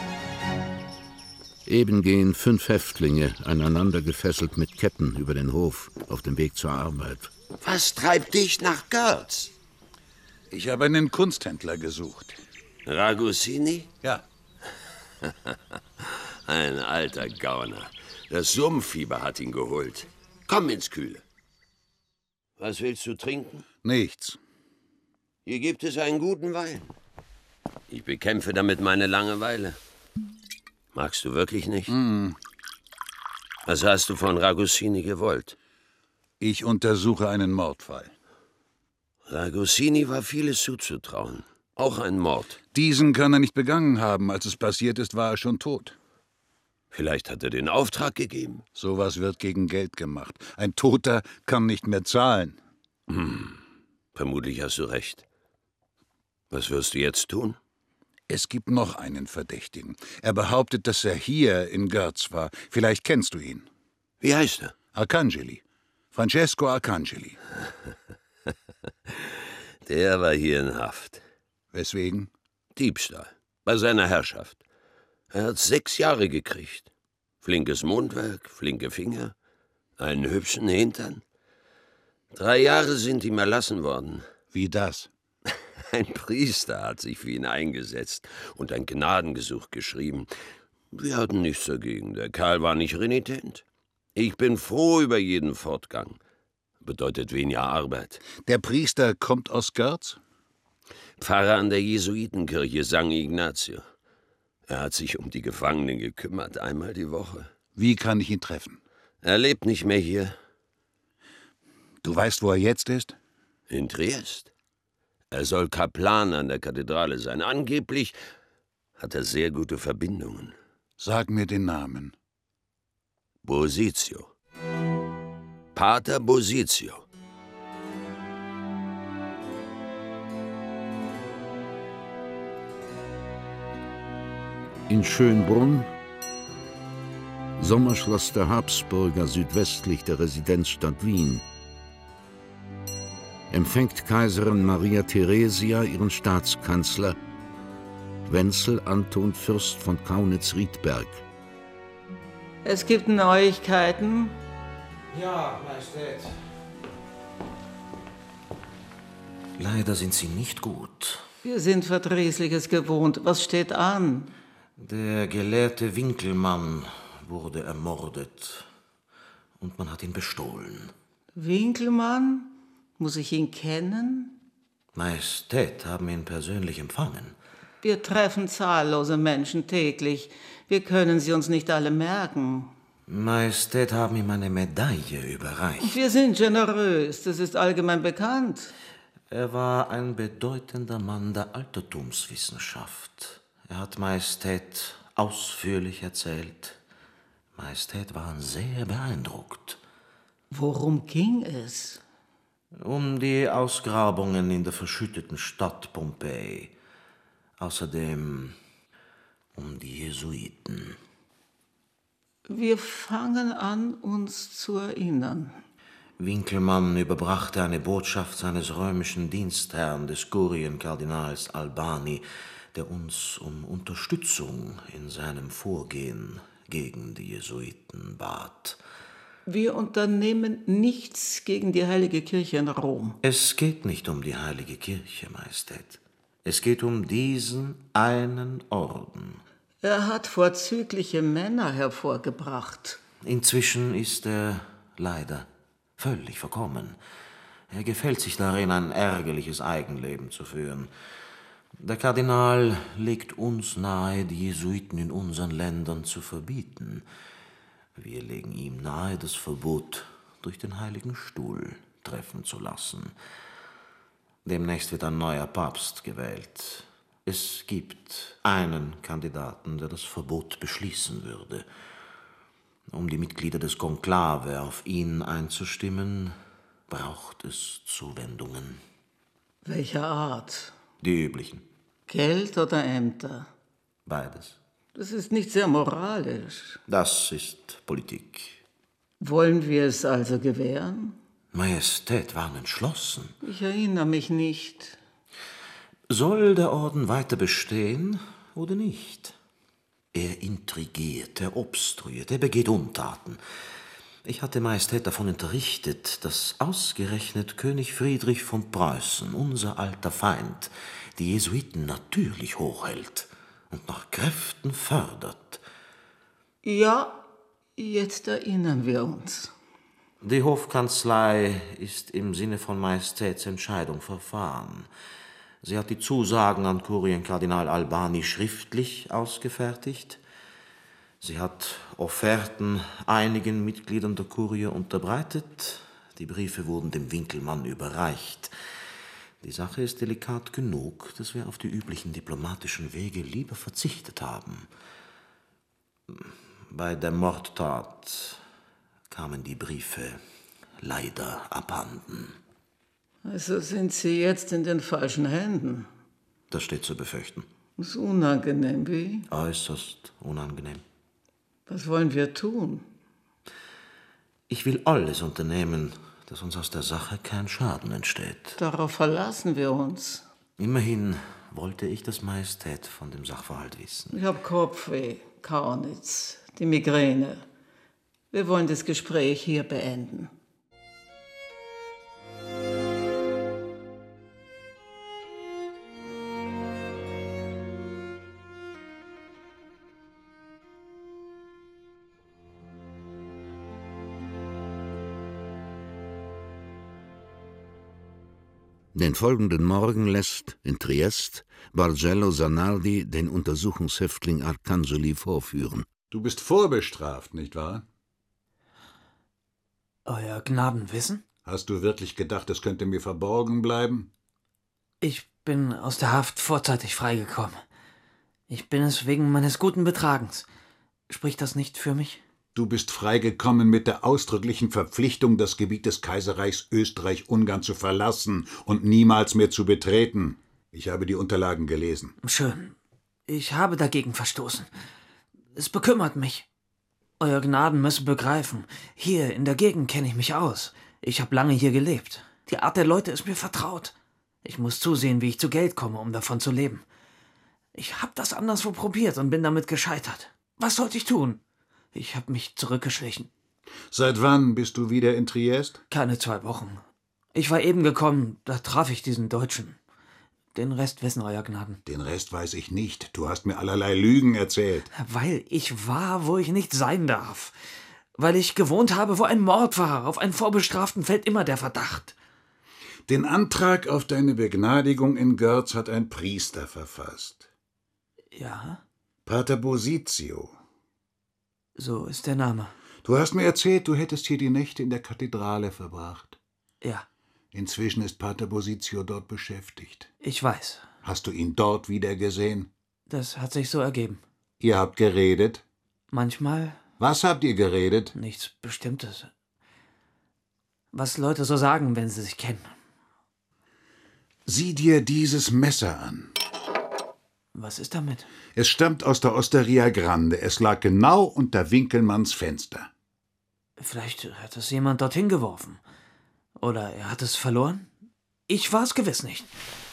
Eben gehen fünf Häftlinge, aneinander gefesselt mit Ketten, über den Hof, auf dem Weg zur Arbeit. Was treibt dich nach Görz? Ich habe einen Kunsthändler gesucht. Ragosini? Ja. Ein alter Gauner. Das Sumpffieber hat ihn geholt. Komm ins Kühle. Was willst du trinken? Nichts. Hier gibt es einen guten Wein. Ich bekämpfe damit meine Langeweile. Magst du wirklich nicht? Mm. Was hast du von Ragosini gewollt? Ich untersuche einen Mordfall. Ragosini war vieles zuzutrauen. Auch ein Mord. Diesen kann er nicht begangen haben. Als es passiert ist, war er schon tot. Vielleicht hat er den Auftrag gegeben. Sowas wird gegen Geld gemacht. Ein Toter kann nicht mehr zahlen. Hm. Vermutlich hast du recht. Was wirst du jetzt tun? Es gibt noch einen Verdächtigen. Er behauptet, dass er hier in Görz war. Vielleicht kennst du ihn. Wie heißt er? Arcangeli. Francesco Arcangeli. Der war hier in Haft. Weswegen? Diebstahl. Bei seiner Herrschaft. Er hat sechs Jahre gekriegt. Flinkes Mundwerk, flinke Finger, einen hübschen Hintern. Drei Jahre sind ihm erlassen worden. Wie das? Ein Priester hat sich für ihn eingesetzt und ein Gnadengesuch geschrieben. Wir hatten nichts dagegen. Der Kerl war nicht renitent. Ich bin froh über jeden Fortgang. Bedeutet weniger Arbeit. Der Priester kommt aus Görz? Pfarrer an der Jesuitenkirche San Ignazio. Er hat sich um die Gefangenen gekümmert, einmal die Woche. Wie kann ich ihn treffen? Er lebt nicht mehr hier. Du weißt, wo er jetzt ist? In Triest. Er soll Kaplan an der Kathedrale sein. Angeblich hat er sehr gute Verbindungen. Sag mir den Namen. Bosizio. Pater Bosizio. In Schönbrunn, Sommerschloss der Habsburger südwestlich der Residenzstadt Wien, empfängt Kaiserin Maria Theresia ihren Staatskanzler, Wenzel Anton Fürst von Kaunitz-Riedberg. Es gibt Neuigkeiten. Ja, Majestät. Leider sind sie nicht gut. Wir sind Verdrießliches gewohnt. Was steht an? Der gelehrte Winkelmann wurde ermordet und man hat ihn bestohlen. Winkelmann? Muss ich ihn kennen? Majestät haben ihn persönlich empfangen. Wir treffen zahllose Menschen täglich. Wir können sie uns nicht alle merken. Majestät haben ihm eine Medaille überreicht. Wir sind generös, das ist allgemein bekannt. Er war ein bedeutender Mann der Altertumswissenschaft. Er hat Majestät ausführlich erzählt. Majestät waren sehr beeindruckt. Worum ging es? Um die Ausgrabungen in der verschütteten Stadt Pompeji. Außerdem um die Jesuiten. Wir fangen an, uns zu erinnern. Winkelmann überbrachte eine Botschaft seines römischen Dienstherrn, des Kurienkardinals Albani, der uns um Unterstützung in seinem Vorgehen gegen die Jesuiten bat. Wir unternehmen nichts gegen die Heilige Kirche in Rom. Es geht nicht um die Heilige Kirche, Majestät. Es geht um diesen einen Orden. Er hat vorzügliche Männer hervorgebracht. Inzwischen ist er leider völlig verkommen. Er gefällt sich darin, ein ärgerliches Eigenleben zu führen. Der Kardinal legt uns nahe, die Jesuiten in unseren Ländern zu verbieten. Wir legen ihm nahe, das Verbot durch den Heiligen Stuhl treffen zu lassen. Demnächst wird ein neuer Papst gewählt. Es gibt einen Kandidaten, der das Verbot beschließen würde. Um die Mitglieder des Konklave auf ihn einzustimmen, braucht es Zuwendungen. Welcher Art? Die üblichen. Geld oder Ämter? Beides. Das ist nicht sehr moralisch. Das ist Politik. Wollen wir es also gewähren? Majestät waren entschlossen. Ich erinnere mich nicht. Soll der Orden weiter bestehen oder nicht? Er intrigiert, er obstruiert, er begeht Untaten. Ich hatte Majestät davon unterrichtet, dass ausgerechnet König Friedrich von Preußen, unser alter Feind, die Jesuiten natürlich hochhält und nach Kräften fördert. Ja, jetzt erinnern wir uns. Die Hofkanzlei ist im Sinne von Majestäts Entscheidung verfahren. Sie hat die Zusagen an Kurienkardinal Albani schriftlich ausgefertigt. Sie hat Offerten einigen Mitgliedern der Kurie unterbreitet. Die Briefe wurden dem Winkelmann überreicht. Die Sache ist delikat genug, dass wir auf die üblichen diplomatischen Wege lieber verzichtet haben. Bei der Mordtat kamen die Briefe leider abhanden. Also sind Sie jetzt in den falschen Händen? Das steht zu befürchten. Das ist unangenehm, wie? Äußerst unangenehm. Was wollen wir tun? Ich will alles unternehmen, dass uns aus der Sache kein Schaden entsteht. Darauf verlassen wir uns. Immerhin wollte ich das Majestät von dem Sachverhalt wissen. Ich habe Kopfweh, Kaunitz, die Migräne. Wir wollen das Gespräch hier beenden. Den folgenden Morgen lässt in Triest Bargello Zanardi den Untersuchungshäftling Arcangeli vorführen. Du bist vorbestraft, nicht wahr? Euer Gnadenwissen? Hast du wirklich gedacht, es könnte mir verborgen bleiben? Ich bin aus der Haft vorzeitig freigekommen. Ich bin es wegen meines guten Betragens. Spricht das nicht für mich? Du bist freigekommen mit der ausdrücklichen Verpflichtung, das Gebiet des Kaiserreichs Österreich-Ungarn zu verlassen und niemals mehr zu betreten. Ich habe die Unterlagen gelesen. Schön. Ich habe dagegen verstoßen. Es bekümmert mich. Euer Gnaden müssen begreifen, hier in der Gegend kenne ich mich aus. Ich habe lange hier gelebt. Die Art der Leute ist mir vertraut. Ich muss zusehen, wie ich zu Geld komme, um davon zu leben. Ich habe das anderswo probiert und bin damit gescheitert. Was sollte ich tun? Ich habe mich zurückgeschlichen. Seit wann bist du wieder in Triest? Keine zwei Wochen. Ich war eben gekommen, da traf ich diesen Deutschen. Den Rest wissen Euer Gnaden. Den Rest weiß ich nicht. Du hast mir allerlei Lügen erzählt. Weil ich war, wo ich nicht sein darf. Weil ich gewohnt habe, wo ein Mord war. Auf einen Vorbestraften fällt immer der Verdacht. Den Antrag auf deine Begnadigung in Görz hat ein Priester verfasst. Ja? Pater Bositio. So ist der Name. Du hast mir erzählt, du hättest hier die Nächte in der Kathedrale verbracht. Ja. Inzwischen ist Pater Bositio dort beschäftigt. Ich weiß. Hast du ihn dort wieder gesehen? Das hat sich so ergeben. Ihr habt geredet? Manchmal. Was habt ihr geredet? Nichts Bestimmtes. Was Leute so sagen, wenn sie sich kennen. Sieh dir dieses Messer an. Was ist damit? Es stammt aus der Osteria Grande. Es lag genau unter Winkelmanns Fenster. Vielleicht hat es jemand dorthin geworfen. Oder er hat es verloren? Ich war es gewiss nicht.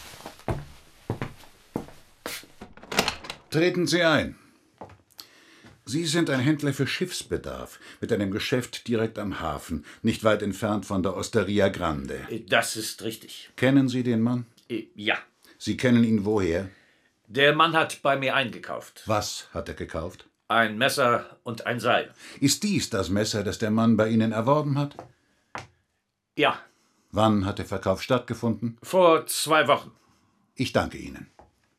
Treten Sie ein. Sie sind ein Händler für Schiffsbedarf, mit einem Geschäft direkt am Hafen, nicht weit entfernt von der Osteria Grande. Das ist richtig. Kennen Sie den Mann? Ja. Sie kennen ihn woher? Der Mann hat bei mir eingekauft. Was hat er gekauft? Ein Messer und ein Seil. Ist dies das Messer, das der Mann bei Ihnen erworben hat? Ja. Wann hat der Verkauf stattgefunden? Vor zwei Wochen. Ich danke Ihnen.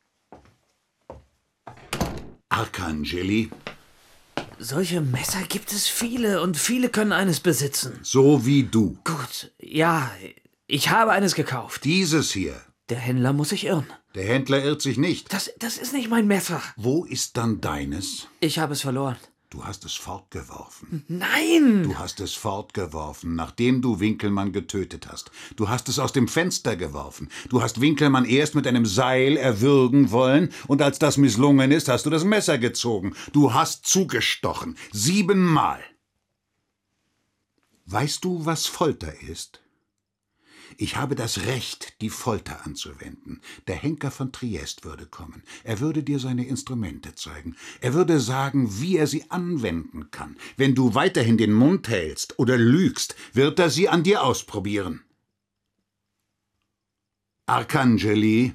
Arcangeli. Solche Messer gibt es viele und viele können eines besitzen. So wie du. Gut, ja, ich habe eines gekauft. Dieses hier. Der Händler muss sich irren. Der Händler irrt sich nicht. Das, das ist nicht mein Messer. Wo ist dann deines? Ich habe es verloren. Du hast es fortgeworfen. Nein! Du hast es fortgeworfen, nachdem du Winkelmann getötet hast. Du hast es aus dem Fenster geworfen. Du hast Winkelmann erst mit einem Seil erwürgen wollen, und als das misslungen ist, hast du das Messer gezogen. Du hast zugestochen. Siebenmal. Weißt du, was Folter ist? Ich habe das Recht, die Folter anzuwenden. Der Henker von Triest würde kommen. Er würde dir seine Instrumente zeigen. Er würde sagen, wie er sie anwenden kann. Wenn du weiterhin den Mund hältst oder lügst, wird er sie an dir ausprobieren. Arcangeli.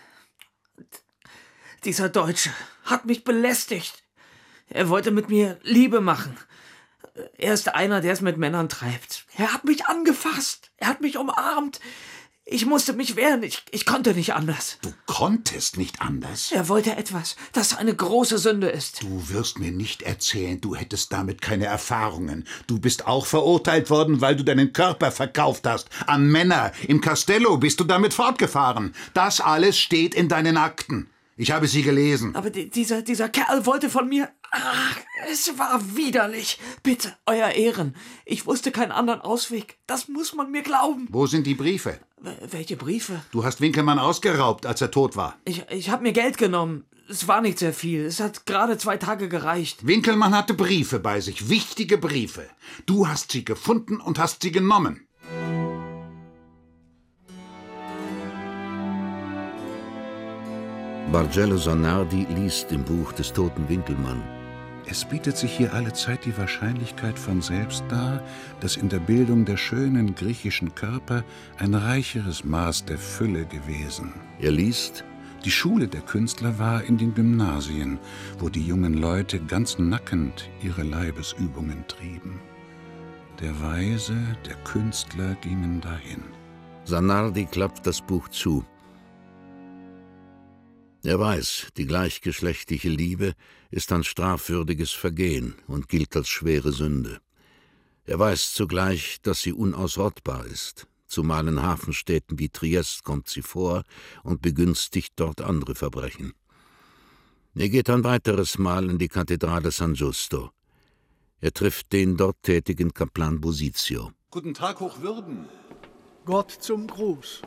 Dieser Deutsche hat mich belästigt. Er wollte mit mir Liebe machen. Er ist einer, der es mit Männern treibt. Er hat mich angefasst. Er hat mich umarmt. Ich musste mich wehren. Ich, ich konnte nicht anders. Du konntest nicht anders? Er wollte etwas, das eine große Sünde ist. Du wirst mir nicht erzählen, du hättest damit keine Erfahrungen. Du bist auch verurteilt worden, weil du deinen Körper verkauft hast. An Männer. Im Castello bist du damit fortgefahren. Das alles steht in deinen Akten. Ich habe sie gelesen. Aber die, dieser, dieser Kerl wollte von mir... Ach, es war widerlich. Bitte, Euer Ehren. Ich wusste keinen anderen Ausweg. Das muss man mir glauben. Wo sind die Briefe? W- welche Briefe? Du hast Winkelmann ausgeraubt, als er tot war. Ich, ich habe mir Geld genommen. Es war nicht sehr viel. Es hat gerade zwei Tage gereicht. Winkelmann hatte Briefe bei sich, wichtige Briefe. Du hast sie gefunden und hast sie genommen. Bargello Zanardi liest im Buch des toten Winkelmann. Es bietet sich hier allezeit die Wahrscheinlichkeit von selbst dar, dass in der Bildung der schönen griechischen Körper ein reicheres Maß der Fülle gewesen. Er liest: Die Schule der Künstler war in den Gymnasien, wo die jungen Leute ganz nackend ihre Leibesübungen trieben. Der Weise, der Künstler gingen dahin. Zanardi klappt das Buch zu. Er weiß, die gleichgeschlechtliche Liebe ist ein strafwürdiges Vergehen und gilt als schwere Sünde. Er weiß zugleich, dass sie unausrottbar ist. Zumal in Hafenstädten wie Triest kommt sie vor und begünstigt dort andere Verbrechen. Er geht ein weiteres Mal in die Kathedrale San Giusto. Er trifft den dort tätigen Kaplan Bosizio. Guten Tag, Hochwürden. Gott zum Gruß.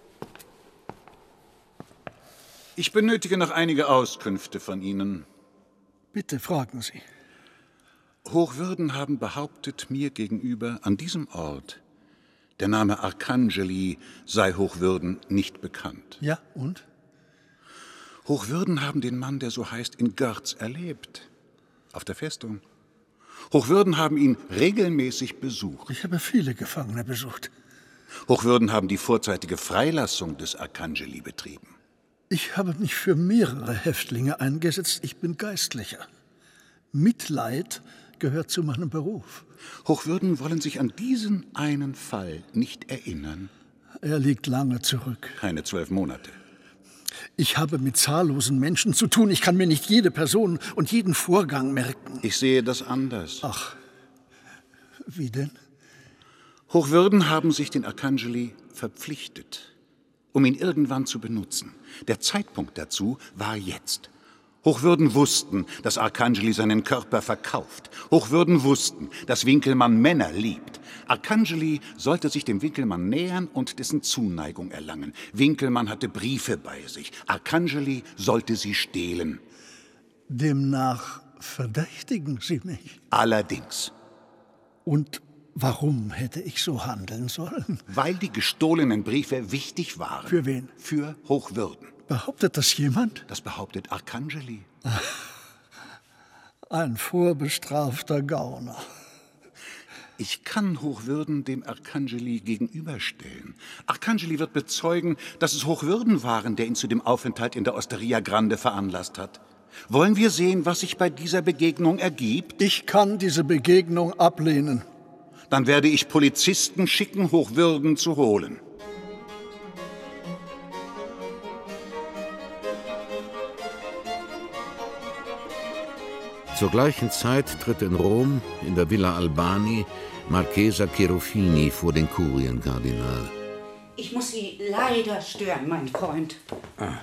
Ich benötige noch einige Auskünfte von Ihnen. Bitte fragen Sie. Hochwürden haben behauptet mir gegenüber, an diesem Ort der Name Arcangeli sei Hochwürden nicht bekannt. Ja, und? Hochwürden haben den Mann, der so heißt, in Görz erlebt. Auf der Festung. Hochwürden haben ihn regelmäßig besucht. Ich habe viele Gefangene besucht. Hochwürden haben die vorzeitige Freilassung des Arcangeli betrieben. Ich habe mich für mehrere Häftlinge eingesetzt. Ich bin Geistlicher. Mitleid gehört zu meinem Beruf. Hochwürden wollen sich an diesen einen Fall nicht erinnern. Er liegt lange zurück. Keine zwölf Monate. Ich habe mit zahllosen Menschen zu tun. Ich kann mir nicht jede Person und jeden Vorgang merken. Ich sehe das anders. Ach, wie denn? Hochwürden haben sich den Arcangeli verpflichtet, um ihn irgendwann zu benutzen. Der Zeitpunkt dazu war jetzt. Hochwürden wussten, dass Arcangeli seinen Körper verkauft. Hochwürden wussten, dass Winkelmann Männer liebt. Arcangeli sollte sich dem Winkelmann nähern und dessen Zuneigung erlangen. Winkelmann hatte Briefe bei sich. Arcangeli sollte sie stehlen. Demnach verdächtigen Sie mich? Allerdings. Und warum hätte ich so handeln sollen? Weil die gestohlenen Briefe wichtig waren. Für wen? Für Hochwürden. Behauptet das jemand? Das behauptet Arcangeli. Ein vorbestrafter Gauner. Ich kann Hochwürden dem Arcangeli gegenüberstellen. Arcangeli wird bezeugen, dass es Hochwürden waren, der ihn zu dem Aufenthalt in der Osteria Grande veranlasst hat. Wollen wir sehen, was sich bei dieser Begegnung ergibt? Ich kann diese Begegnung ablehnen. Dann werde ich Polizisten schicken, Hochwürden zu holen. Zur gleichen Zeit tritt in Rom, in der Villa Albani, Marchesa Cherufini vor den Kurienkardinal. Ich muss Sie leider stören, mein Freund. Ah.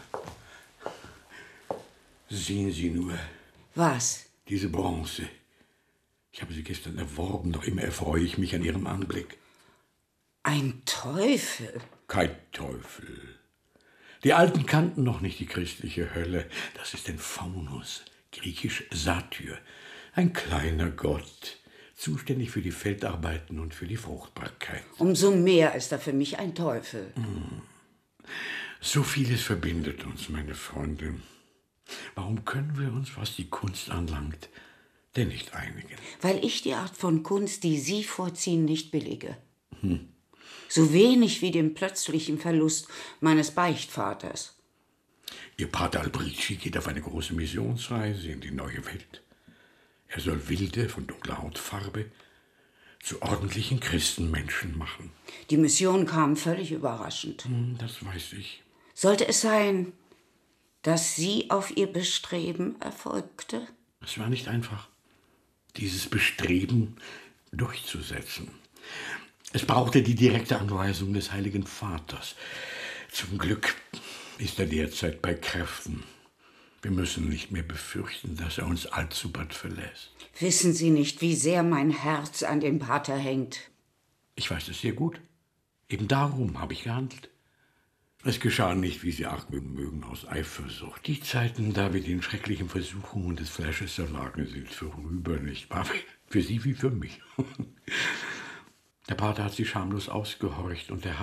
Sehen Sie nur. Was? Diese Bronze. Ich habe sie gestern erworben, noch immer erfreue ich mich an ihrem Anblick. Ein Teufel? Kein Teufel. Die Alten kannten noch nicht die christliche Hölle. Das ist ein Faunus, griechisch Satyr, ein kleiner Gott, zuständig für die Feldarbeiten und für die Fruchtbarkeit. Umso mehr ist er für mich ein Teufel. Hm. So vieles verbindet uns, meine Freunde. Warum können wir uns, was die Kunst anlangt, denn nicht einigen? Weil ich die Art von Kunst, die Sie vorziehen, nicht billige. Hm. So wenig wie den plötzlichen Verlust meines Beichtvaters. Ihr Pater Albrici geht auf eine große Missionsreise in die neue Welt. Er soll Wilde von dunkler Hautfarbe zu ordentlichen Christenmenschen machen. Die Mission kam völlig überraschend. Hm, das weiß ich. Sollte es sein, dass sie auf ihr Bestreben erfolgte? Es war nicht einfach, dieses Bestreben durchzusetzen. Es brauchte die direkte Anweisung des Heiligen Vaters. Zum Glück ist er derzeit bei Kräften. Wir müssen nicht mehr befürchten, dass er uns allzu bald verlässt. Wissen Sie nicht, wie sehr mein Herz an den Pater hängt? Ich weiß es sehr gut. Eben darum habe ich gehandelt. Es geschah nicht, wie Sie argwöhnen mögen, aus Eifersucht. Die Zeiten, da wir den schrecklichen Versuchungen des Fleisches erlagen, sind vorüber, nicht wahr? Für Sie wie für mich. Der Pater hat sie schamlos ausgehorcht und er hat,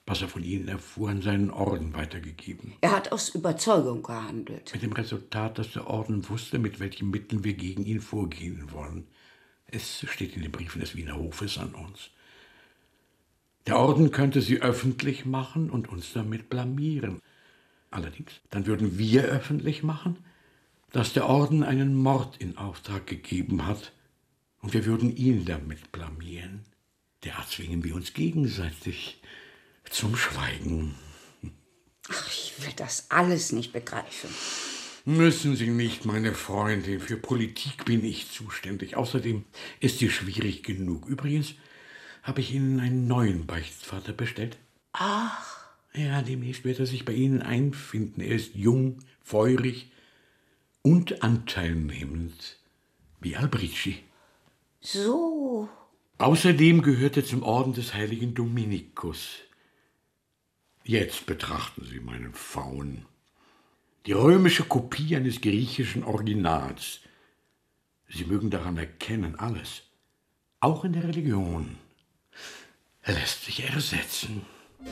was er von Ihnen erfuhr, an seinen Orden weitergegeben. Er hat aus Überzeugung gehandelt. Mit dem Resultat, dass der Orden wusste, mit welchen Mitteln wir gegen ihn vorgehen wollen. Es steht in den Briefen des Wiener Hofes an uns. Der Orden könnte sie öffentlich machen und uns damit blamieren. Allerdings, dann würden wir öffentlich machen, dass der Orden einen Mord in Auftrag gegeben hat, und wir würden ihn damit blamieren. Derart zwingen wir uns gegenseitig zum Schweigen. Ach, ich will das alles nicht begreifen. Müssen Sie nicht, meine Freundin. Für Politik bin ich zuständig. Außerdem ist sie schwierig genug. Übrigens habe ich Ihnen einen neuen Beichtvater bestellt. Ach. Ja, demnächst wird er sich bei Ihnen einfinden. Er ist jung, feurig und anteilnehmend, wie Albrici. So. Außerdem gehört er zum Orden des heiligen Dominikus. Jetzt betrachten Sie meinen Faun. Die römische Kopie eines griechischen Originals. Sie mögen daran erkennen, alles, auch in der Religion. Er lässt sich ersetzen.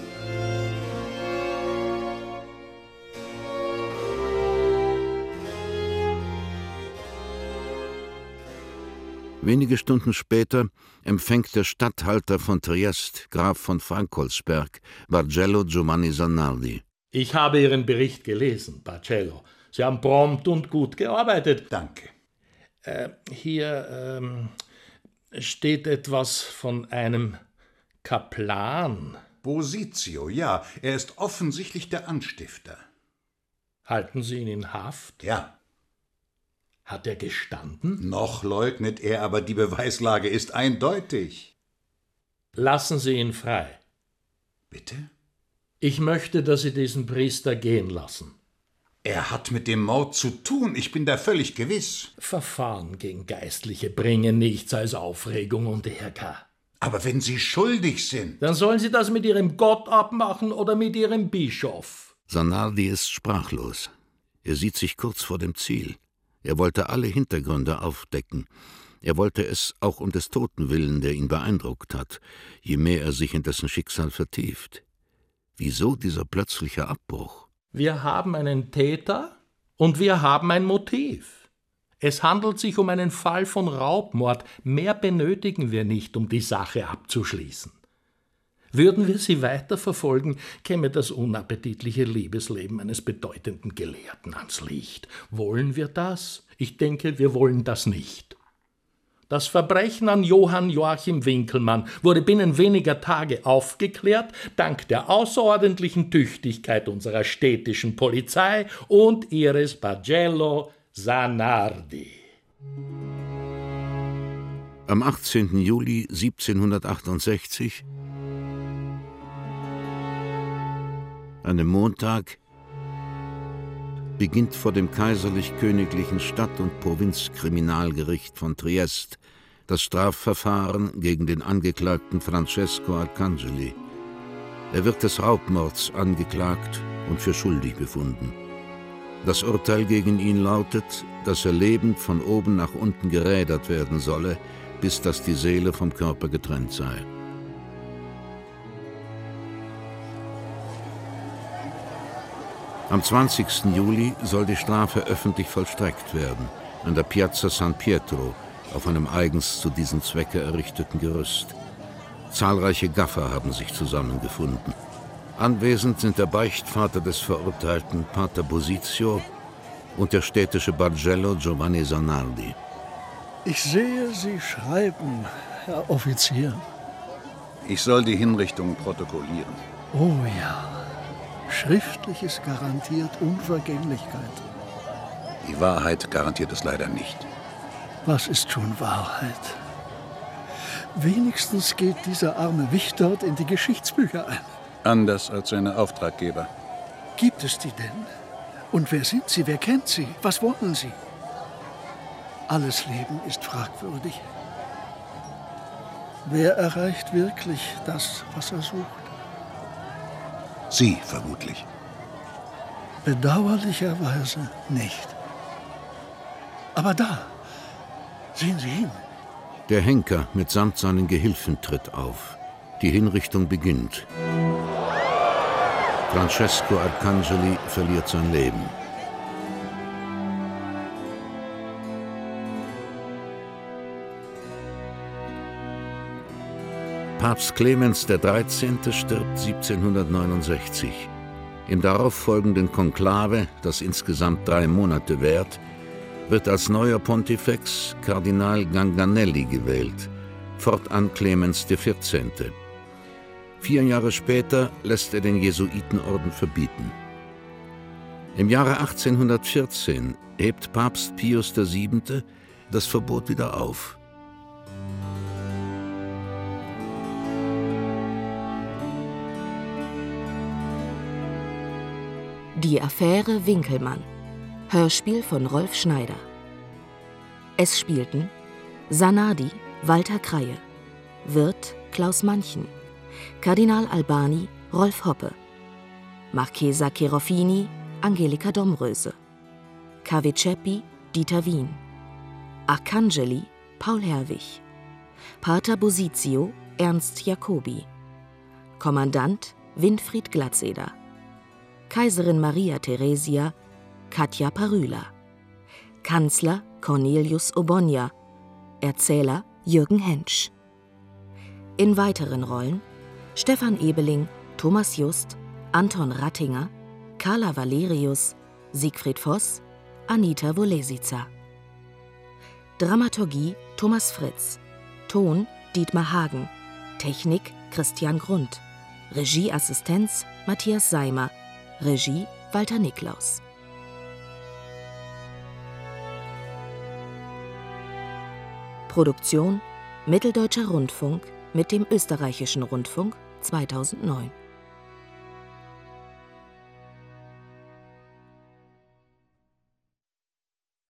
Wenige Stunden später empfängt der Statthalter von Triest, Graf von Frankolsberg, Bargello Giovanni Zanardi. Ich habe Ihren Bericht gelesen, Bargello. Sie haben prompt und gut gearbeitet. Danke. Äh, hier ähm, steht etwas von einem Kaplan. Bositio, ja. Er ist offensichtlich der Anstifter. Halten Sie ihn in Haft? Ja. Hat er gestanden? Noch leugnet er, aber die Beweislage ist eindeutig. Lassen Sie ihn frei. Bitte? Ich möchte, dass Sie diesen Priester gehen lassen. Er hat mit dem Mord zu tun, ich bin da völlig gewiss. Verfahren gegen Geistliche bringen nichts als Aufregung und Ärger. Aber wenn Sie schuldig sind... Dann sollen Sie das mit Ihrem Gott abmachen oder mit Ihrem Bischof. Zanardi ist sprachlos. Er sieht sich kurz vor dem Ziel. Er wollte alle Hintergründe aufdecken. Er wollte es auch um des Toten willen, der ihn beeindruckt hat, je mehr er sich in dessen Schicksal vertieft. Wieso dieser plötzliche Abbruch? Wir haben einen Täter und wir haben ein Motiv. Es handelt sich um einen Fall von Raubmord. Mehr benötigen wir nicht, um die Sache abzuschließen. Würden wir sie weiterverfolgen, käme das unappetitliche Liebesleben eines bedeutenden Gelehrten ans Licht. Wollen wir das? Ich denke, wir wollen das nicht. Das Verbrechen an Johann Joachim Winckelmann wurde binnen weniger Tage aufgeklärt, dank der außerordentlichen Tüchtigkeit unserer städtischen Polizei und ihres Bargello Zanardi. Am achtzehnten Juli siebzehnhundertachtundsechzig, einem Montag, beginnt vor dem kaiserlich-königlichen Stadt- und Provinzkriminalgericht von Triest das Strafverfahren gegen den Angeklagten Francesco Arcangeli. Er wird des Raubmords angeklagt und für schuldig befunden. Das Urteil gegen ihn lautet, dass er lebend von oben nach unten gerädert werden solle, bis dass die Seele vom Körper getrennt sei. Am zwanzigsten Juli soll die Strafe öffentlich vollstreckt werden, an der Piazza San Pietro, auf einem eigens zu diesem Zwecke errichteten Gerüst. Zahlreiche Gaffer haben sich zusammengefunden. Anwesend sind der Beichtvater des Verurteilten, Pater Bositio, und der städtische Bargello Giovanni Zanardi. Ich sehe, Sie schreiben, Herr Offizier. Ich soll die Hinrichtung protokollieren. Oh ja. Schriftliches garantiert Unvergänglichkeit. Die Wahrheit garantiert es leider nicht. Was ist schon Wahrheit? Wenigstens geht dieser arme Wicht dort in die Geschichtsbücher ein. Anders als seine Auftraggeber. Gibt es die denn? Und wer sind sie? Wer kennt sie? Was wollen sie? Alles Leben ist fragwürdig. Wer erreicht wirklich das, was er sucht? Sie vermutlich. Bedauerlicherweise nicht. Aber da, sehen Sie hin. Der Henker mitsamt seinen Gehilfen tritt auf. Die Hinrichtung beginnt. Francesco Arcangeli verliert sein Leben. Papst Clemens der Dreizehnte stirbt siebzehnhundertneunundsechzig. Im darauffolgenden Konklave, das insgesamt drei Monate währt, wird als neuer Pontifex Kardinal Ganganelli gewählt, fortan Clemens der Vierzehnte. Vier Jahre später lässt er den Jesuitenorden verbieten. Im Jahre achtzehnhundertvierzehn hebt Papst Pius der Siebente das Verbot wieder auf. Die Affäre Winkelmann. Hörspiel von Rolf Schneider. Es spielten Zanardi Walter Kreie, Wirt Klaus Manchen, Kardinal Albani Rolf Hoppe, Marchesa Cherofini Angelika Domröse, Caviceppi Dieter Wien, Arcangeli Paul Herwig, Pater Bosizio Ernst Jacobi, Kommandant Winfried Glatzeder, Kaiserin Maria Theresia Katja Parüla, Kanzler Cornelius Obonja, Erzähler Jürgen Hentsch. In weiteren Rollen Stefan Ebeling, Thomas Just, Anton Rattinger, Carla Valerius, Siegfried Voss, Anita Wolesica. Dramaturgie Thomas Fritz, Ton Dietmar Hagen, Technik Christian Grund, Regieassistenz Matthias Seimer, Regie Walter Niklaus. Produktion Mitteldeutscher Rundfunk mit dem Österreichischen Rundfunk zweitausendneun.